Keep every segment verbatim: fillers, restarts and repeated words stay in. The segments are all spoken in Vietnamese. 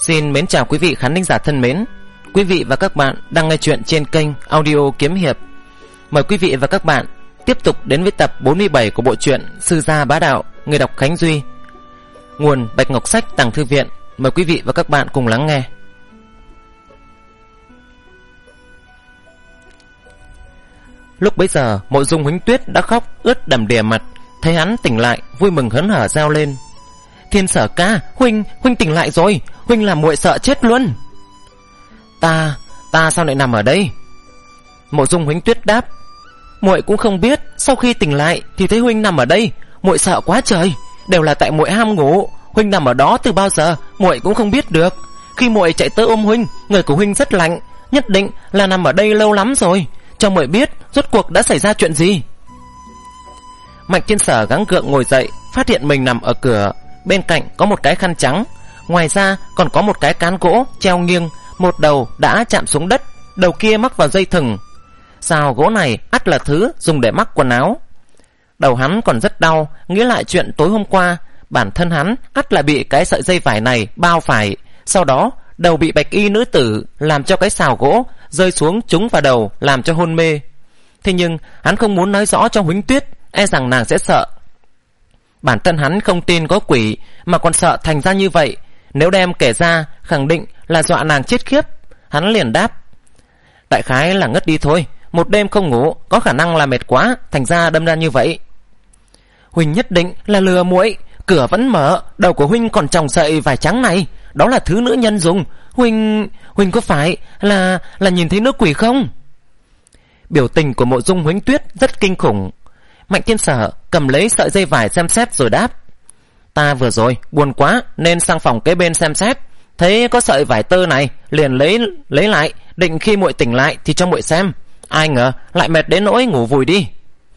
Xin mến chào quý vị khán thính giả thân mến. Quý vị và các bạn đang nghe chuyện trên kênh Audio Kiếm Hiệp. Mời quý vị và các bạn tiếp tục đến với tập bốn mươi bảy của bộ truyện Sư Gia Bá Đạo, người đọc Khánh Duy. Nguồn Bạch Ngọc Sách, Tàng Thư Viện. Mời quý vị và các bạn cùng lắng nghe. Lúc bấy giờ, Mộ Dung Huỳnh Tuyết đã khóc ướt đầm đìa mặt. Thấy hắn tỉnh lại, vui mừng hớn hở reo lên: Thiên Sở ca, huynh, huynh tỉnh lại rồi, huynh làm muội sợ chết luôn. Ta, ta sao lại nằm ở đây? Mộ Dung Huỳnh Tuyết đáp: Muội cũng không biết, sau khi tỉnh lại thì thấy huynh nằm ở đây, muội sợ quá trời, đều là tại muội ham ngủ, huynh nằm ở đó từ bao giờ muội cũng không biết được. Khi muội chạy tới ôm huynh, người của huynh rất lạnh, nhất định là nằm ở đây lâu lắm rồi, cho muội biết rốt cuộc đã xảy ra chuyện gì. Mạnh Thiên Sở gắng gượng ngồi dậy, phát hiện mình nằm ở cửa, bên cạnh có một cái khăn trắng, ngoài ra còn có một cái cán gỗ treo nghiêng, một đầu đã chạm xuống đất, đầu kia mắc vào dây thừng. Sao gỗ này ắt là thứ dùng để mắc quần áo. Đầu hắn còn rất đau, nghĩ lại chuyện tối hôm qua, bản thân hắn ắt là bị cái sợi dây vải này bao phải, sau đó đầu bị bạch y nữ tử làm cho cái xào gỗ rơi xuống trúng vào đầu, làm cho hôn mê. Thế nhưng hắn không muốn nói rõ cho Huỳnh Tuyết, e rằng nàng sẽ sợ. Bản thân hắn không tin có quỷ, mà còn sợ thành ra như vậy, nếu đem kể ra khẳng định là dọa nàng chết khiếp. Hắn liền đáp: Đại khái là ngất đi thôi, một đêm không ngủ, có khả năng là mệt quá, thành ra đâm ra như vậy. Huynh nhất định là lừa muội, cửa vẫn mở, đầu của huynh còn tròng sợi vải trắng này, đó là thứ nữ nhân dùng. Huynh, huynh có phải là là nhìn thấy nước quỷ không? Biểu tình của Mộ Dung Huỳnh Tuyết rất kinh khủng. Mạnh Thiên Sở cầm lấy sợi dây vải xem xét rồi đáp: Ta vừa rồi buồn quá nên sang phòng kế bên xem xét, thấy có sợi vải tơ này liền lấy lấy lại, định khi muội tỉnh lại thì cho muội xem, ai ngờ lại mệt đến nỗi ngủ vùi đi.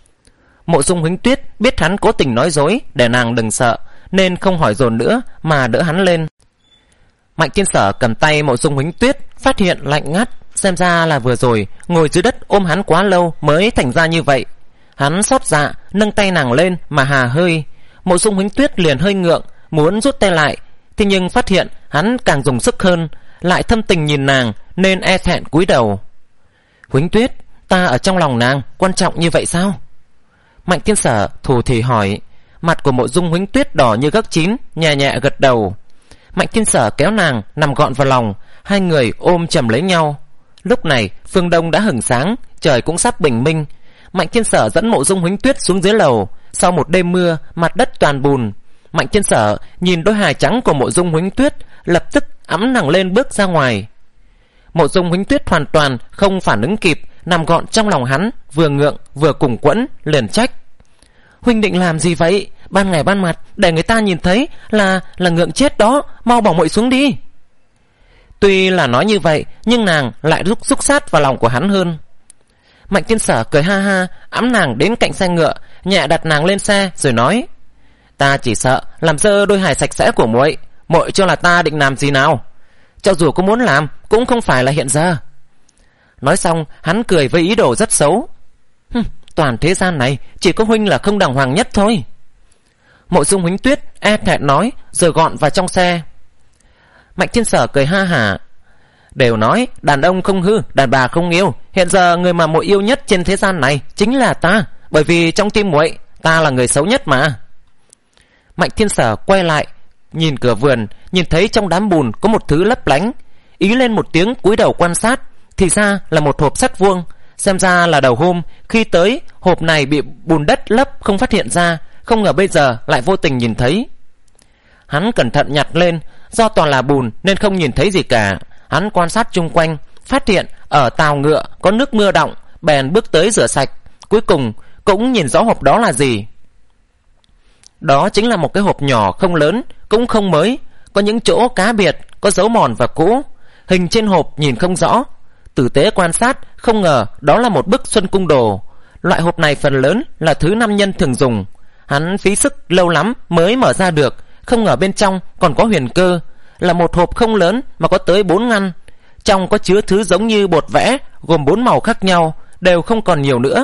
Mộ Dung Huỳnh Tuyết biết hắn cố tình nói dối để nàng đừng sợ, nên không hỏi dồn nữa mà đỡ hắn lên. Mạnh Thiên Sở cầm tay Mộ Dung Huỳnh Tuyết, phát hiện lạnh ngắt, xem ra là vừa rồi ngồi dưới đất ôm hắn quá lâu mới thành ra như vậy. Hắn xót dạ nâng tay nàng lên mà hà hơi. Mộ Dung Huỳnh Tuyết liền hơi ngượng, muốn rút tay lại, thế nhưng phát hiện hắn càng dùng sức hơn, lại thâm tình nhìn nàng nên e thẹn cúi đầu. Huỳnh Tuyết, ta ở trong lòng nàng quan trọng như vậy sao? Mạnh Thiên Sở thủ thì hỏi. Mặt của Mộ Dung Huỳnh Tuyết đỏ như gấc chín, nhẹ nhẹ gật đầu. Mạnh Thiên Sở kéo nàng nằm gọn vào lòng, hai người ôm chầm lấy nhau. Lúc này phương đông đã hửng sáng, trời cũng sắp bình minh. Mạnh Thiên Sở dẫn Mộ Dung Huỳnh Tuyết xuống dưới lầu. Sau một đêm mưa, mặt đất toàn bùn. Mạnh Thiên Sở nhìn đôi hài trắng của Mộ Dung Huỳnh Tuyết, lập tức ẵm nàng lên bước ra ngoài. Mộ Dung Huỳnh Tuyết hoàn toàn không phản ứng kịp, nằm gọn trong lòng hắn, vừa ngượng vừa cùng quẫn, liền trách: Huynh định làm gì vậy? Ban ngày ban mặt để người ta nhìn thấy là là ngượng chết đó, mau bỏ muội xuống đi. Tuy là nói như vậy, nhưng nàng lại rúc rúc sát vào lòng của hắn hơn. Mạnh Thiên Sở cười ha ha, ẵm nàng đến cạnh xe ngựa, nhẹ đặt nàng lên xe rồi nói: Ta chỉ sợ làm dơ đôi hài sạch sẽ của muội, muội cho là ta định làm gì nào? Cho dù có muốn làm cũng không phải là hiện giờ. Nói xong hắn cười với ý đồ rất xấu: Hừm, toàn thế gian này chỉ có huynh là không đàng hoàng nhất thôi. Mộ Dung Huỳnh Tuyết e thẹn nói rồi gọn vào trong xe. Mạnh Thiên Sở cười ha hả: Đều nói đàn ông không hư, đàn bà không yêu, hiện giờ người mà muội yêu nhất trên thế gian này chính là ta, bởi vì trong tim muội ta là người xấu nhất mà. Mạnh Thiên Sở quay lại nhìn cửa vườn, nhìn thấy trong đám bùn có một thứ lấp lánh, ý lên một tiếng cúi đầu quan sát, thì ra là một hộp sắt vuông. Xem ra là đầu hôm khi tới, hộp này bị bùn đất lấp không phát hiện ra, không ngờ bây giờ lại vô tình nhìn thấy. Hắn cẩn thận nhặt lên, do toàn là bùn nên không nhìn thấy gì cả. Hắn quan sát chung quanh, phát hiện ở tàu ngựa có nước mưa đọng, bèn bước tới rửa sạch. Cuối cùng cũng nhìn rõ hộp đó là gì. Đó chính là một cái hộp nhỏ không lớn, cũng không mới, có những chỗ cá biệt, có dấu mòn và cũ. Hình trên hộp nhìn không rõ, tử tế quan sát không ngờ đó là một bức Xuân Cung Đồ. Loại hộp này phần lớn là thứ nam nhân thường dùng. Hắn phí sức lâu lắm mới mở ra được, không ngờ bên trong còn có huyền cơ. Là một hộp không lớn mà có tới bốn ngăn. Trong có chứa thứ giống như bột vẽ, gồm bốn màu khác nhau, đều không còn nhiều nữa.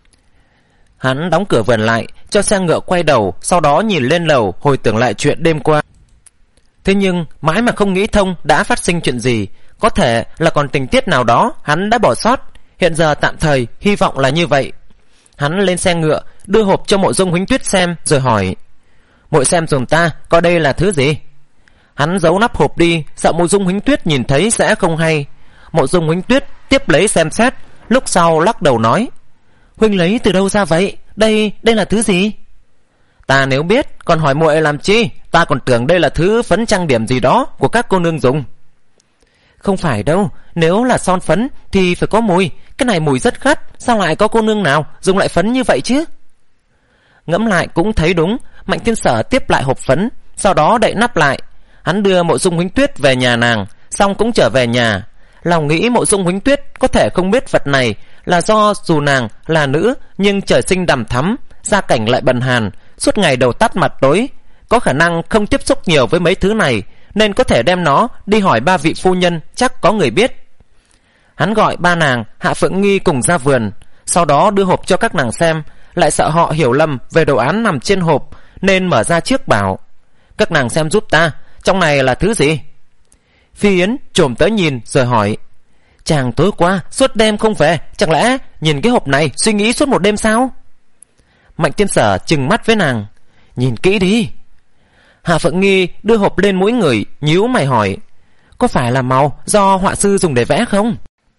Hắn đóng cửa vườn lại, cho xe ngựa quay đầu, sau đó nhìn lên lầu hồi tưởng lại chuyện đêm qua. Thế nhưng mãi mà không nghĩ thông đã phát sinh chuyện gì. Có thể là còn tình tiết nào đó hắn đã bỏ sót. Hiện giờ tạm thời hy vọng là như vậy. Hắn lên xe ngựa, đưa hộp cho Mộ Dung Huỳnh Tuyết xem, rồi hỏi: "Muội xem dùm ta, coi đây là thứ gì?" Hắn giấu nắp hộp đi, sợ Mộ Dung Huỳnh Tuyết nhìn thấy sẽ không hay. Mộ Dung Huỳnh Tuyết tiếp lấy xem xét, lúc sau lắc đầu nói: "Huynh lấy từ đâu ra vậy? Đây, đây là thứ gì?" "Ta nếu biết, còn hỏi muội làm chi? Ta còn tưởng đây là thứ phấn trang điểm gì đó của các cô nương dùng." "Không phải đâu, nếu là son phấn thì phải có mùi. Cái này mùi rất gắt, sao lại có cô nương nào dùng lại phấn như vậy chứ?" Ngẫm lại cũng thấy đúng. Mạnh Thiên Sở tiếp lại hộp phấn, sau đó đậy nắp lại. Hắn đưa Mộ Dung Huỳnh Tuyết về nhà nàng, xong cũng trở về nhà. Lòng nghĩ Mộ Dung Huỳnh Tuyết có thể không biết vật này là do dù nàng là nữ nhưng trời sinh đằm thắm, gia cảnh lại bần hàn, suốt ngày đầu tắt mặt tối, có khả năng không tiếp xúc nhiều với mấy thứ này, nên có thể đem nó đi hỏi ba vị phu nhân, chắc có người biết. Hắn gọi ba nàng Hạ Phượng Nghi cùng ra vườn, sau đó đưa hộp cho các nàng xem, lại sợ họ hiểu lầm về đồ án nằm trên hộp, nên mở ra trước bảo: "Các nàng xem giúp ta, trong này là thứ gì?" Phi Yến trồm tới nhìn rồi hỏi: "Chàng tối qua suốt đêm không về, chẳng lẽ nhìn cái hộp này suy nghĩ suốt một đêm sao?" Mạnh Thiên Sở trừng mắt với nàng: "Nhìn kỹ đi." Hạ Phượng Nghi đưa hộp lên mũi người, nhíu mày hỏi: "Có phải là màu do họa sư dùng để vẽ không?"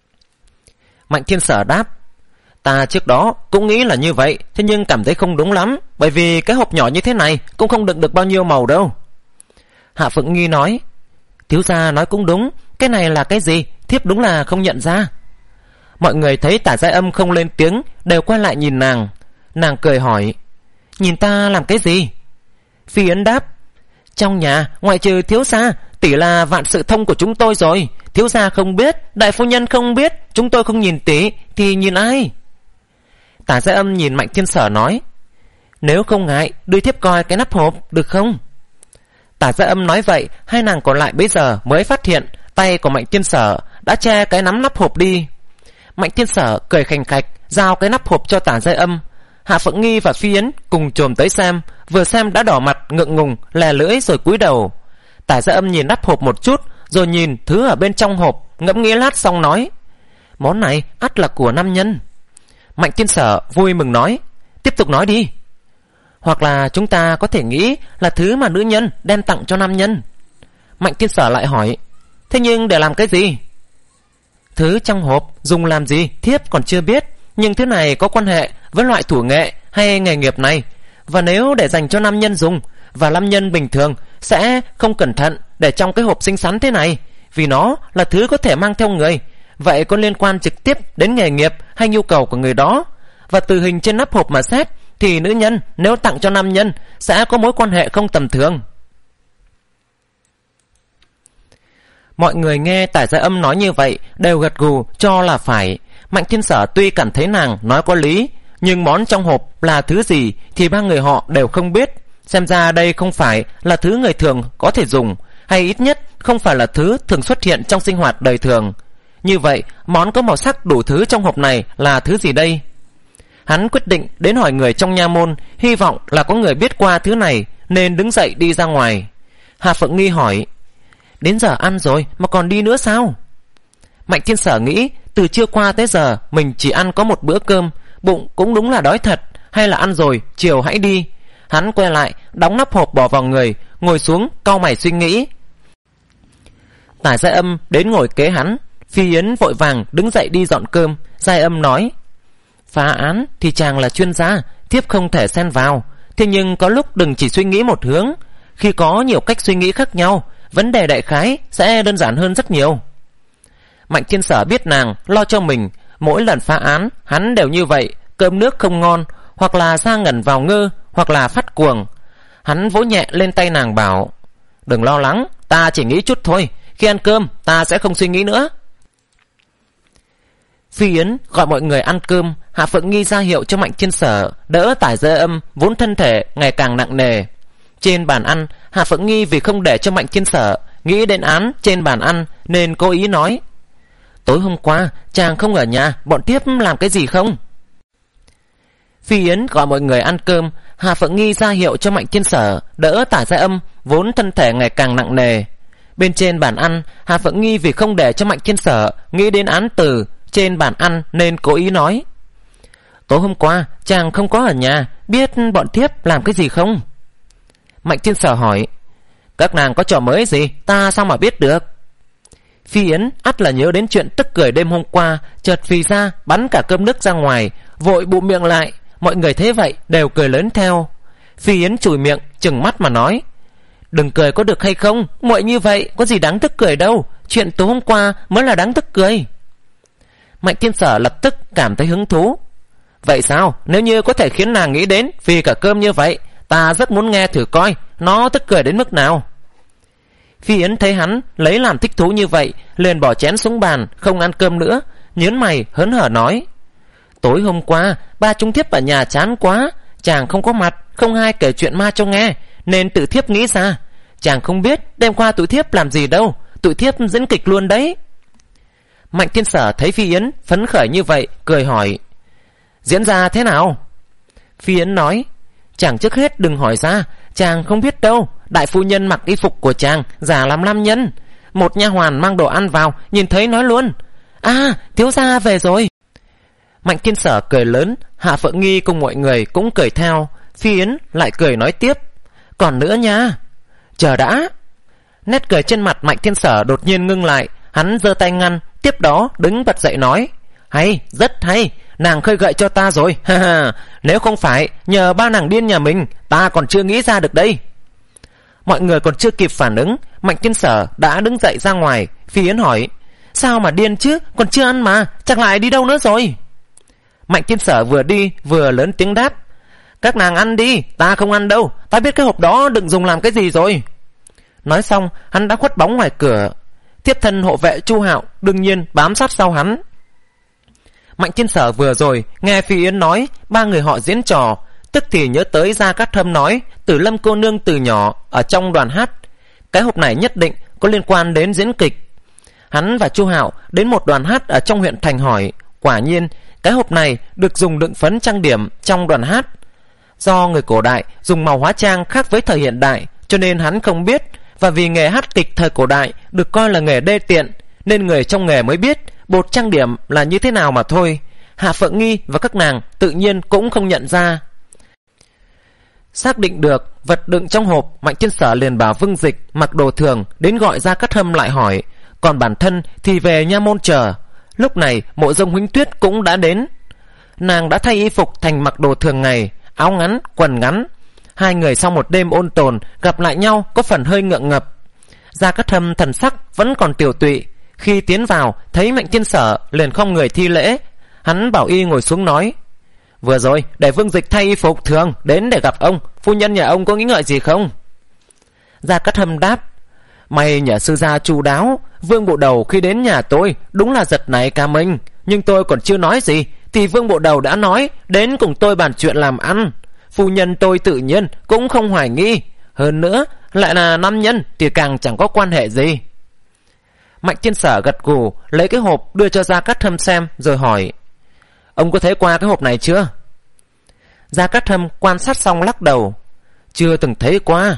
Mạnh Thiên Sở đáp: "Ta trước đó cũng nghĩ là như vậy, thế nhưng cảm thấy không đúng lắm, bởi vì cái hộp nhỏ như thế này cũng không đựng được bao nhiêu màu đâu." Hạ Phượng Nghi nói: "Thiếu gia nói cũng đúng, cái này là cái gì, thiếp đúng là không nhận ra." Mọi người thấy Tả Giai Âm không lên tiếng, đều quay lại nhìn nàng. Nàng cười hỏi: "Nhìn ta làm cái gì?" Phi Yến đáp: "Trong nhà ngoại trừ thiếu gia, tỷ là vạn sự thông của chúng tôi rồi. Thiếu gia không biết, đại phu nhân không biết, chúng tôi không nhìn tỷ thì nhìn ai?" Tả Giai Âm nhìn Mạnh Thiên Sở nói: "Nếu không ngại, đưa thiếp coi cái nắp hộp được không?" Tả Giai Âm nói vậy, hai nàng còn lại bây giờ mới phát hiện tay của Mạnh Thiên Sở đã che cái nắm nắp hộp đi. Mạnh Thiên Sở cười khành khạch, giao cái nắp hộp cho Tả Giai Âm. Hạ Phượng Nghi và Phi Yến cùng chồm tới xem, vừa xem đã đỏ mặt, ngượng ngùng, lè lưỡi rồi cúi đầu. Tả Giai Âm nhìn nắp hộp một chút, rồi nhìn thứ ở bên trong hộp, ngẫm nghĩ lát xong nói: "Món này ắt là của nam nhân." Mạnh Thiên Sở vui mừng nói: "Tiếp tục nói đi." "Hoặc là chúng ta có thể nghĩ là thứ mà nữ nhân đem tặng cho nam nhân." Mạnh Thiên Sở lại hỏi: "Thế nhưng để làm cái gì?" "Thứ trong hộp dùng làm gì thiếp còn chưa biết, nhưng thứ này có quan hệ với loại thủ nghệ hay nghề nghiệp này, và nếu để dành cho nam nhân dùng, và nam nhân bình thường sẽ không cẩn thận để trong cái hộp xinh xắn thế này, vì nó là thứ có thể mang theo người. Vậy có liên quan trực tiếp đến nghề nghiệp hay nhu cầu của người đó. Và từ hình trên nắp hộp mà xét thì nữ nhân nếu tặng cho nam nhân sẽ có mối quan hệ không tầm thường." Mọi người nghe Tả Giai Âm nói như vậy đều gật gù cho là phải. Mạnh Thiên Sở tuy cảm thấy nàng nói có lý, nhưng món trong hộp là thứ gì thì ba người họ đều không biết. Xem ra đây không phải là thứ người thường có thể dùng, hay ít nhất không phải là thứ thường xuất hiện trong sinh hoạt đời thường. Như vậy, món có màu sắc đủ thứ trong hộp này là thứ gì đây? Hắn quyết định đến hỏi người trong nha môn, hy vọng là có người biết qua thứ này, nên đứng dậy đi ra ngoài. Hạ Phượng Nghi hỏi: "Đến giờ ăn rồi mà còn đi nữa sao?" Mạnh Thiên Sở nghĩ từ trưa qua tới giờ mình chỉ ăn có một bữa cơm, bụng cũng đúng là đói thật, hay là ăn rồi chiều hãy đi. Hắn quay lại, đóng nắp hộp bỏ vào người, ngồi xuống cau mày suy nghĩ. Tả Giai Âm đến ngồi kế hắn. Phi Yến vội vàng đứng dậy đi dọn cơm. Giai Âm nói: "Phá án thì chàng là chuyên gia, thiếp không thể xen vào. Thế nhưng có lúc đừng chỉ suy nghĩ một hướng. Khi có nhiều cách suy nghĩ khác nhau, vấn đề đại khái sẽ đơn giản hơn rất nhiều." Mạnh Thiên Sở biết nàng lo cho mình, mỗi lần phá án hắn đều như vậy, cơm nước không ngon, hoặc là sa ngẩn vào ngơ, hoặc là phát cuồng. Hắn vỗ nhẹ lên tay nàng bảo: "Đừng lo lắng, ta chỉ nghĩ chút thôi, khi ăn cơm ta sẽ không suy nghĩ nữa." Phi Yến gọi mọi người ăn cơm. Hạ Phượng Nghi ra hiệu cho Mạnh Thiên Sở đỡ Tả Giai Âm vốn thân thể ngày càng nặng nề. Trên bàn ăn, Hạ Phượng Nghi vì không để cho Mạnh Thiên Sở nghĩ đến án trên bàn ăn nên cố ý nói: "Tối hôm qua chàng không ở nhà, bọn thiếp làm cái gì không?" Phi Yến gọi mọi người ăn cơm. Hạ Phượng Nghi ra hiệu cho Mạnh Thiên Sở đỡ Tả Giai Âm vốn thân thể ngày càng nặng nề. Bên trên bàn ăn, Hà Phượng Nghi vì không để cho Mạnh Thiên Sở nghĩ đến án tử trên bàn ăn nên cố ý nói: tối hôm qua chàng không có ở nhà, biết bọn thiếp làm cái gì không? Mạnh Thiên Sở hỏi: các nàng có trò mới gì, ta sao mà biết được? Phi Yến ắt là nhớ đến chuyện tức cười đêm hôm qua, chợt phì ra bắn cả cơm nước ra ngoài, vội bụm miệng lại. Mọi người thấy vậy đều cười lớn theo. Phi Yến chùi miệng trừng mắt mà nói: đừng cười có được hay không, muội như vậy có gì đáng tức cười đâu, chuyện tối hôm qua mới là đáng tức cười. Mạnh Thiên Sở lập tức cảm thấy hứng thú. Vậy sao, nếu như có thể khiến nàng nghĩ đến vì cả cơm như vậy, ta rất muốn nghe thử coi nó tức cười đến mức nào. Phi Yến thấy hắn lấy làm thích thú như vậy, liền bỏ chén xuống bàn, không ăn cơm nữa, nhớn mày hớn hở nói: tối hôm qua ba chúng thiếp ở nhà chán quá, chàng không có mặt, không ai kể chuyện ma cho nghe, nên tự thiếp nghĩ ra. Chàng không biết đêm qua tụi thiếp làm gì đâu, tụi thiếp diễn kịch luôn đấy. Mạnh Thiên Sở thấy Phi Yến phấn khởi như vậy, cười hỏi: diễn ra thế nào? Phi Yến nói: chàng trước hết đừng hỏi ra, chàng không biết đâu. Đại phu nhân mặc y phục của chàng giả làm nam nhân. Một nha hoàn mang đồ ăn vào, nhìn thấy nói luôn: à, thiếu gia về rồi. Mạnh Thiên Sở cười lớn, Hạ Phượng Nghi cùng mọi người cũng cười theo. Phi Yến lại cười nói tiếp: còn nữa nha. Chờ đã. Nét cười trên mặt Mạnh Thiên Sở đột nhiên ngưng lại, hắn giơ tay ngăn, tiếp đó đứng bật dậy nói: hay, rất hay, nàng khơi gợi cho ta rồi. Ha ha, nếu không phải nhờ ba nàng điên nhà mình, ta còn chưa nghĩ ra được đây. Mọi người còn chưa kịp phản ứng, Mạnh Thiên Sở đã đứng dậy ra ngoài. Phi Yến hỏi: sao mà điên chứ, còn chưa ăn mà, chắc lại đi đâu nữa rồi? Mạnh Thiên Sở vừa đi vừa lớn tiếng đáp: các nàng ăn đi, ta không ăn đâu, ta biết cái hộp đó đừng dùng làm cái gì rồi. Nói xong hắn đã khuất bóng ngoài cửa. Tiếp thân hộ vệ Chu Hạo đương nhiên bám sát sau hắn. Mạnh Thiên Sở vừa rồi nghe Phi Yến nói ba người họ diễn trò, tức thì nhớ tới Gia Cát Thâm nói Tử Lâm cô nương từ nhỏ ở trong đoàn hát, cái hộp này nhất định có liên quan đến diễn kịch. Hắn và Chu Hạo đến một đoàn hát ở trong huyện thành hỏi, quả nhiên cái hộp này được dùng đựng phấn trang điểm trong đoàn hát. Do người cổ đại dùng màu hóa trang khác với thời hiện đại, cho nên hắn không biết, và vì nghề hát kịch thời cổ đại được coi là nghề đê tiện, nên người trong nghề mới biết bột trang điểm là như thế nào mà thôi. Hạ Phượng Nghi và các nàng tự nhiên cũng không nhận ra. Xác định được vật đựng trong hộp, Mạnh Thiên Sở liền bảo Vương Dịch mặc đồ thường đến gọi Gia Cát Hâm lại hỏi, còn bản thân thì về nha môn chờ. Lúc này Mộ Dung Huỳnh Tuyết cũng đã đến. Nàng đã thay y phục thành mặc đồ thường ngày, áo ngắn, quần ngắn. Hai người sau một đêm ôn tồn gặp lại nhau có phần hơi ngượng ngập. Gia Cát Hâm thần sắc vẫn còn tiều tụy. Khi tiến vào thấy Mạnh Thiên Sở liền không người thi lễ. Hắn bảo y ngồi xuống nói, vừa rồi để Vương Dịch thay y phục thường đến để gặp ông, phu nhân nhà ông có nghĩ ngợi gì không? Gia Cát Hâm đáp, may nhờ sư gia chu đáo, Vương bộ đầu khi đến nhà tôi đúng là giật nảy cả mình, nhưng tôi còn chưa nói gì thì Vương bộ đầu đã nói đến cùng tôi bàn chuyện làm ăn. Phu nhân tôi tự nhiên cũng không hoài nghi, hơn nữa lại là nam nhân thì càng chẳng có quan hệ gì. Mạnh Thiên Sở gật gù lấy cái hộp đưa cho Gia Cát Hâm xem rồi hỏi, ông có thấy qua cái hộp này chưa? Gia Cát Hâm quan sát xong lắc đầu, chưa từng thấy qua.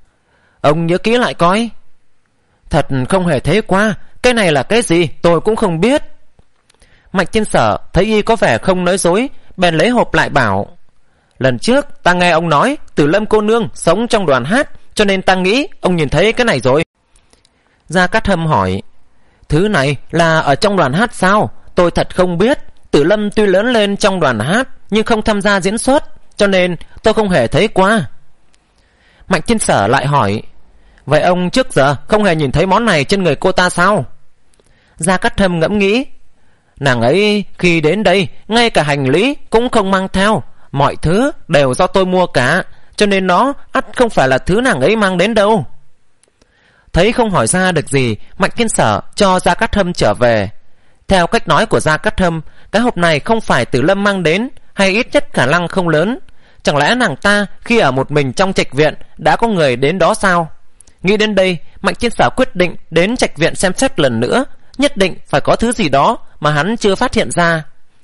Ông nhớ kỹ lại coi. Thật không hề thấy qua, cái này là cái gì tôi cũng không biết. Mạnh Thiên Sở thấy y có vẻ không nói dối, bèn lấy hộp lại bảo, lần trước ta nghe ông nói Tử Lâm cô nương sống trong đoàn hát, cho nên ta nghĩ ông nhìn thấy cái này rồi. Gia Cát Hâm hỏi, thứ này là ở trong đoàn hát sao? Tôi thật không biết. Tử Lâm tuy lớn lên trong đoàn hát nhưng không tham gia diễn xuất, cho nên tôi không hề thấy qua. Mạnh Thiên Sở lại hỏi, vậy ông trước giờ không hề nhìn thấy món này trên người cô ta sao? Gia Cát Hâm ngẫm nghĩ, nàng ấy khi đến đây ngay cả hành lý cũng không mang theo, mọi thứ đều do tôi mua cả, cho nên nó ắt không phải là thứ nàng ấy mang đến đâu. Thấy không hỏi ra được gì, Mạnh Thiên Sở cho Gia Cát Hâm trở về. Theo cách nói của Gia Cát Hâm, cái hộp này không phải Tử Lâm mang đến, hay ít nhất khả năng không lớn. Chẳng lẽ nàng ta khi ở một mình trong trạch viện đã có người đến đó sao? Nghĩ đến đây, Mạnh Thiên Sở quyết định đến trạch viện xem xét lần nữa, nhất định phải có thứ gì đó mà hắn chưa phát hiện ra.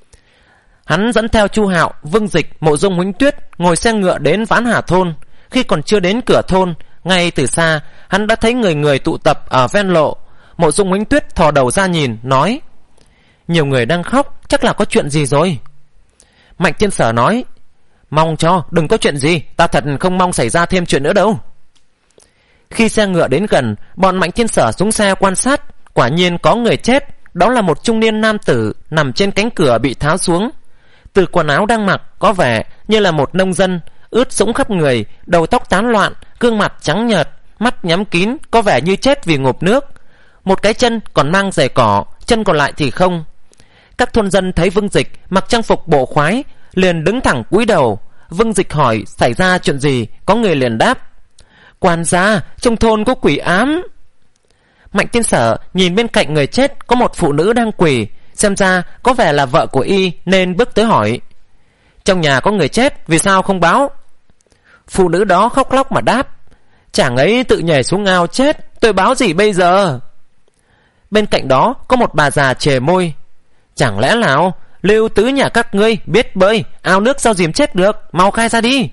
Hắn dẫn theo Chu Hạo, Vương Dịch, Mộ Dung Huỳnh Tuyết ngồi xe ngựa đến Ván Hà thôn. Khi còn chưa đến cửa thôn, Ngay từ xa hắn đã thấy người người tụ tập ở ven lộ. Mộ Dung Huỳnh Tuyết thò đầu ra nhìn, nói: nhiều người đang khóc, chắc là có chuyện gì rồi. Mạnh Thiên Sở nói: mong cho đừng có chuyện gì, ta thật không mong xảy ra thêm chuyện nữa đâu. Khi xe ngựa đến gần, bọn Mạnh Thiên Sở xuống xe quan sát. Quả nhiên có người chết. Đó là một trung niên nam tử nằm trên cánh cửa bị tháo xuống. Từ quần áo đang mặc có vẻ như là một nông dân, ướt sũng khắp người, đầu tóc tán loạn, gương mặt trắng nhợt, mắt nhắm kín, có vẻ như chết vì ngộp nước. Một cái chân còn mang giày cỏ, chân còn lại thì không. Các thôn dân thấy Vương Dịch mặc trang phục bộ khoái, liền đứng thẳng cúi đầu. Vương Dịch hỏi xảy ra chuyện gì, có người liền đáp: quan gia, trong thôn có quỷ ám. Mạnh Thiên Sở nhìn bên cạnh người chết có một phụ nữ đang quỳ, xem ra có vẻ là vợ của y, nên bước tới hỏi: trong nhà có người chết, vì sao không báo? Phụ nữ đó khóc lóc mà đáp: chàng ấy tự nhảy xuống ao chết, tôi báo gì bây giờ? Bên cạnh đó có một bà già chề môi: chẳng lẽ nào Lưu tứ nhà các ngươi biết bơi, ao nước sao dìm chết được, mau khai ra đi.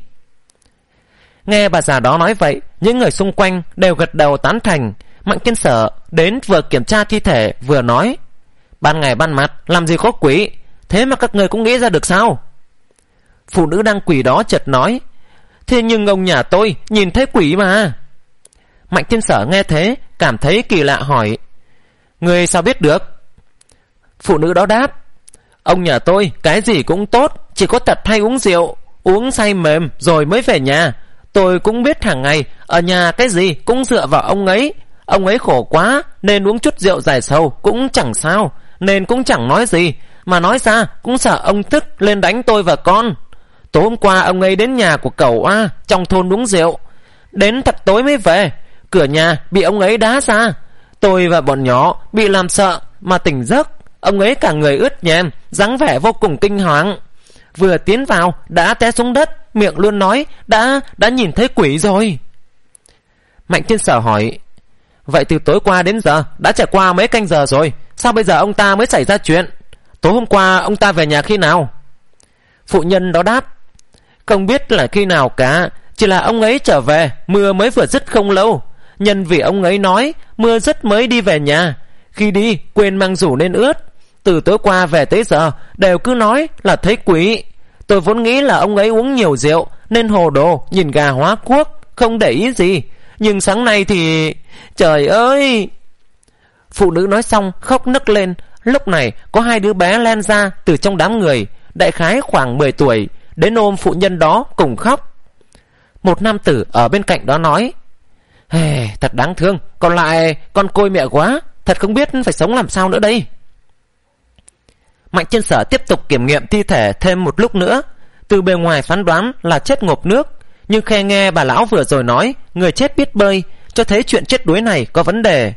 Nghe bà già đó nói vậy, những người xung quanh đều gật đầu tán thành. Mạnh Thiên Sở đến vừa kiểm tra thi thể vừa nói: ban ngày ban mặt làm gì có quỷ, thế mà các người cũng nghĩ ra được sao? Phụ nữ đang quỷ đó chợt nói: thế nhưng ông nhà tôi nhìn thấy quỷ mà. Mạnh Thiên Sở nghe thế cảm thấy kỳ lạ, hỏi: người sao biết được? Phụ nữ đó đáp: ông nhà tôi cái gì cũng tốt, chỉ có tật hay uống rượu, uống say mềm rồi mới về nhà. Tôi cũng biết hàng ngày ở nhà cái gì cũng dựa vào ông ấy. Ông ấy khổ quá nên uống chút rượu giải sầu cũng chẳng sao, nên cũng chẳng nói gì, mà nói ra cũng sợ ông tức lên đánh tôi và con. Tối hôm qua ông ấy đến nhà của cậu A trong thôn uống rượu, đến thật tối mới về. Cửa nhà bị ông ấy đá ra, tôi và bọn nhỏ bị làm sợ mà tỉnh giấc. Ông ấy cả người ướt nhèm, dáng vẻ vô cùng kinh hoàng. Vừa tiến vào đã té xuống đất, miệng luôn nói đã đã nhìn thấy quỷ rồi. Mạnh Thiên Sở hỏi: vậy từ tối qua đến giờ đã trải qua mấy canh giờ rồi, sao bây giờ ông ta mới xảy ra chuyện? Tối hôm qua ông ta về nhà khi nào? Phụ nhân đó đáp: không biết là khi nào cả, chỉ là ông ấy trở về mưa mới vừa dứt không lâu. Nhân vì ông ấy nói mưa dứt mới đi về nhà, khi đi quên mang rủ nên ướt. Từ tối qua về tới giờ đều cứ nói là thấy quỷ. Tôi vốn nghĩ là ông ấy uống nhiều rượu nên hồ đồ, nhìn gà hóa cuốc, không để ý gì. Nhưng sáng nay thì... trời ơi! Phụ nữ nói xong khóc nức lên. Lúc này có hai đứa bé len ra từ trong đám người, đại khái khoảng mười tuổi, đến ôm phụ nhân đó cùng khóc. Một nam tử ở bên cạnh đó nói: hey, thật đáng thương, còn lại con côi mẹ quá, thật không biết phải sống làm sao nữa đây. Mạnh Thiên Sở tiếp tục kiểm nghiệm thi thể thêm một lúc nữa. Từ bề ngoài phán đoán là chết ngộp nước, nhưng khi nghe bà lão vừa rồi nói người chết biết bơi, cho thấy chuyện chết đuối này có vấn đề.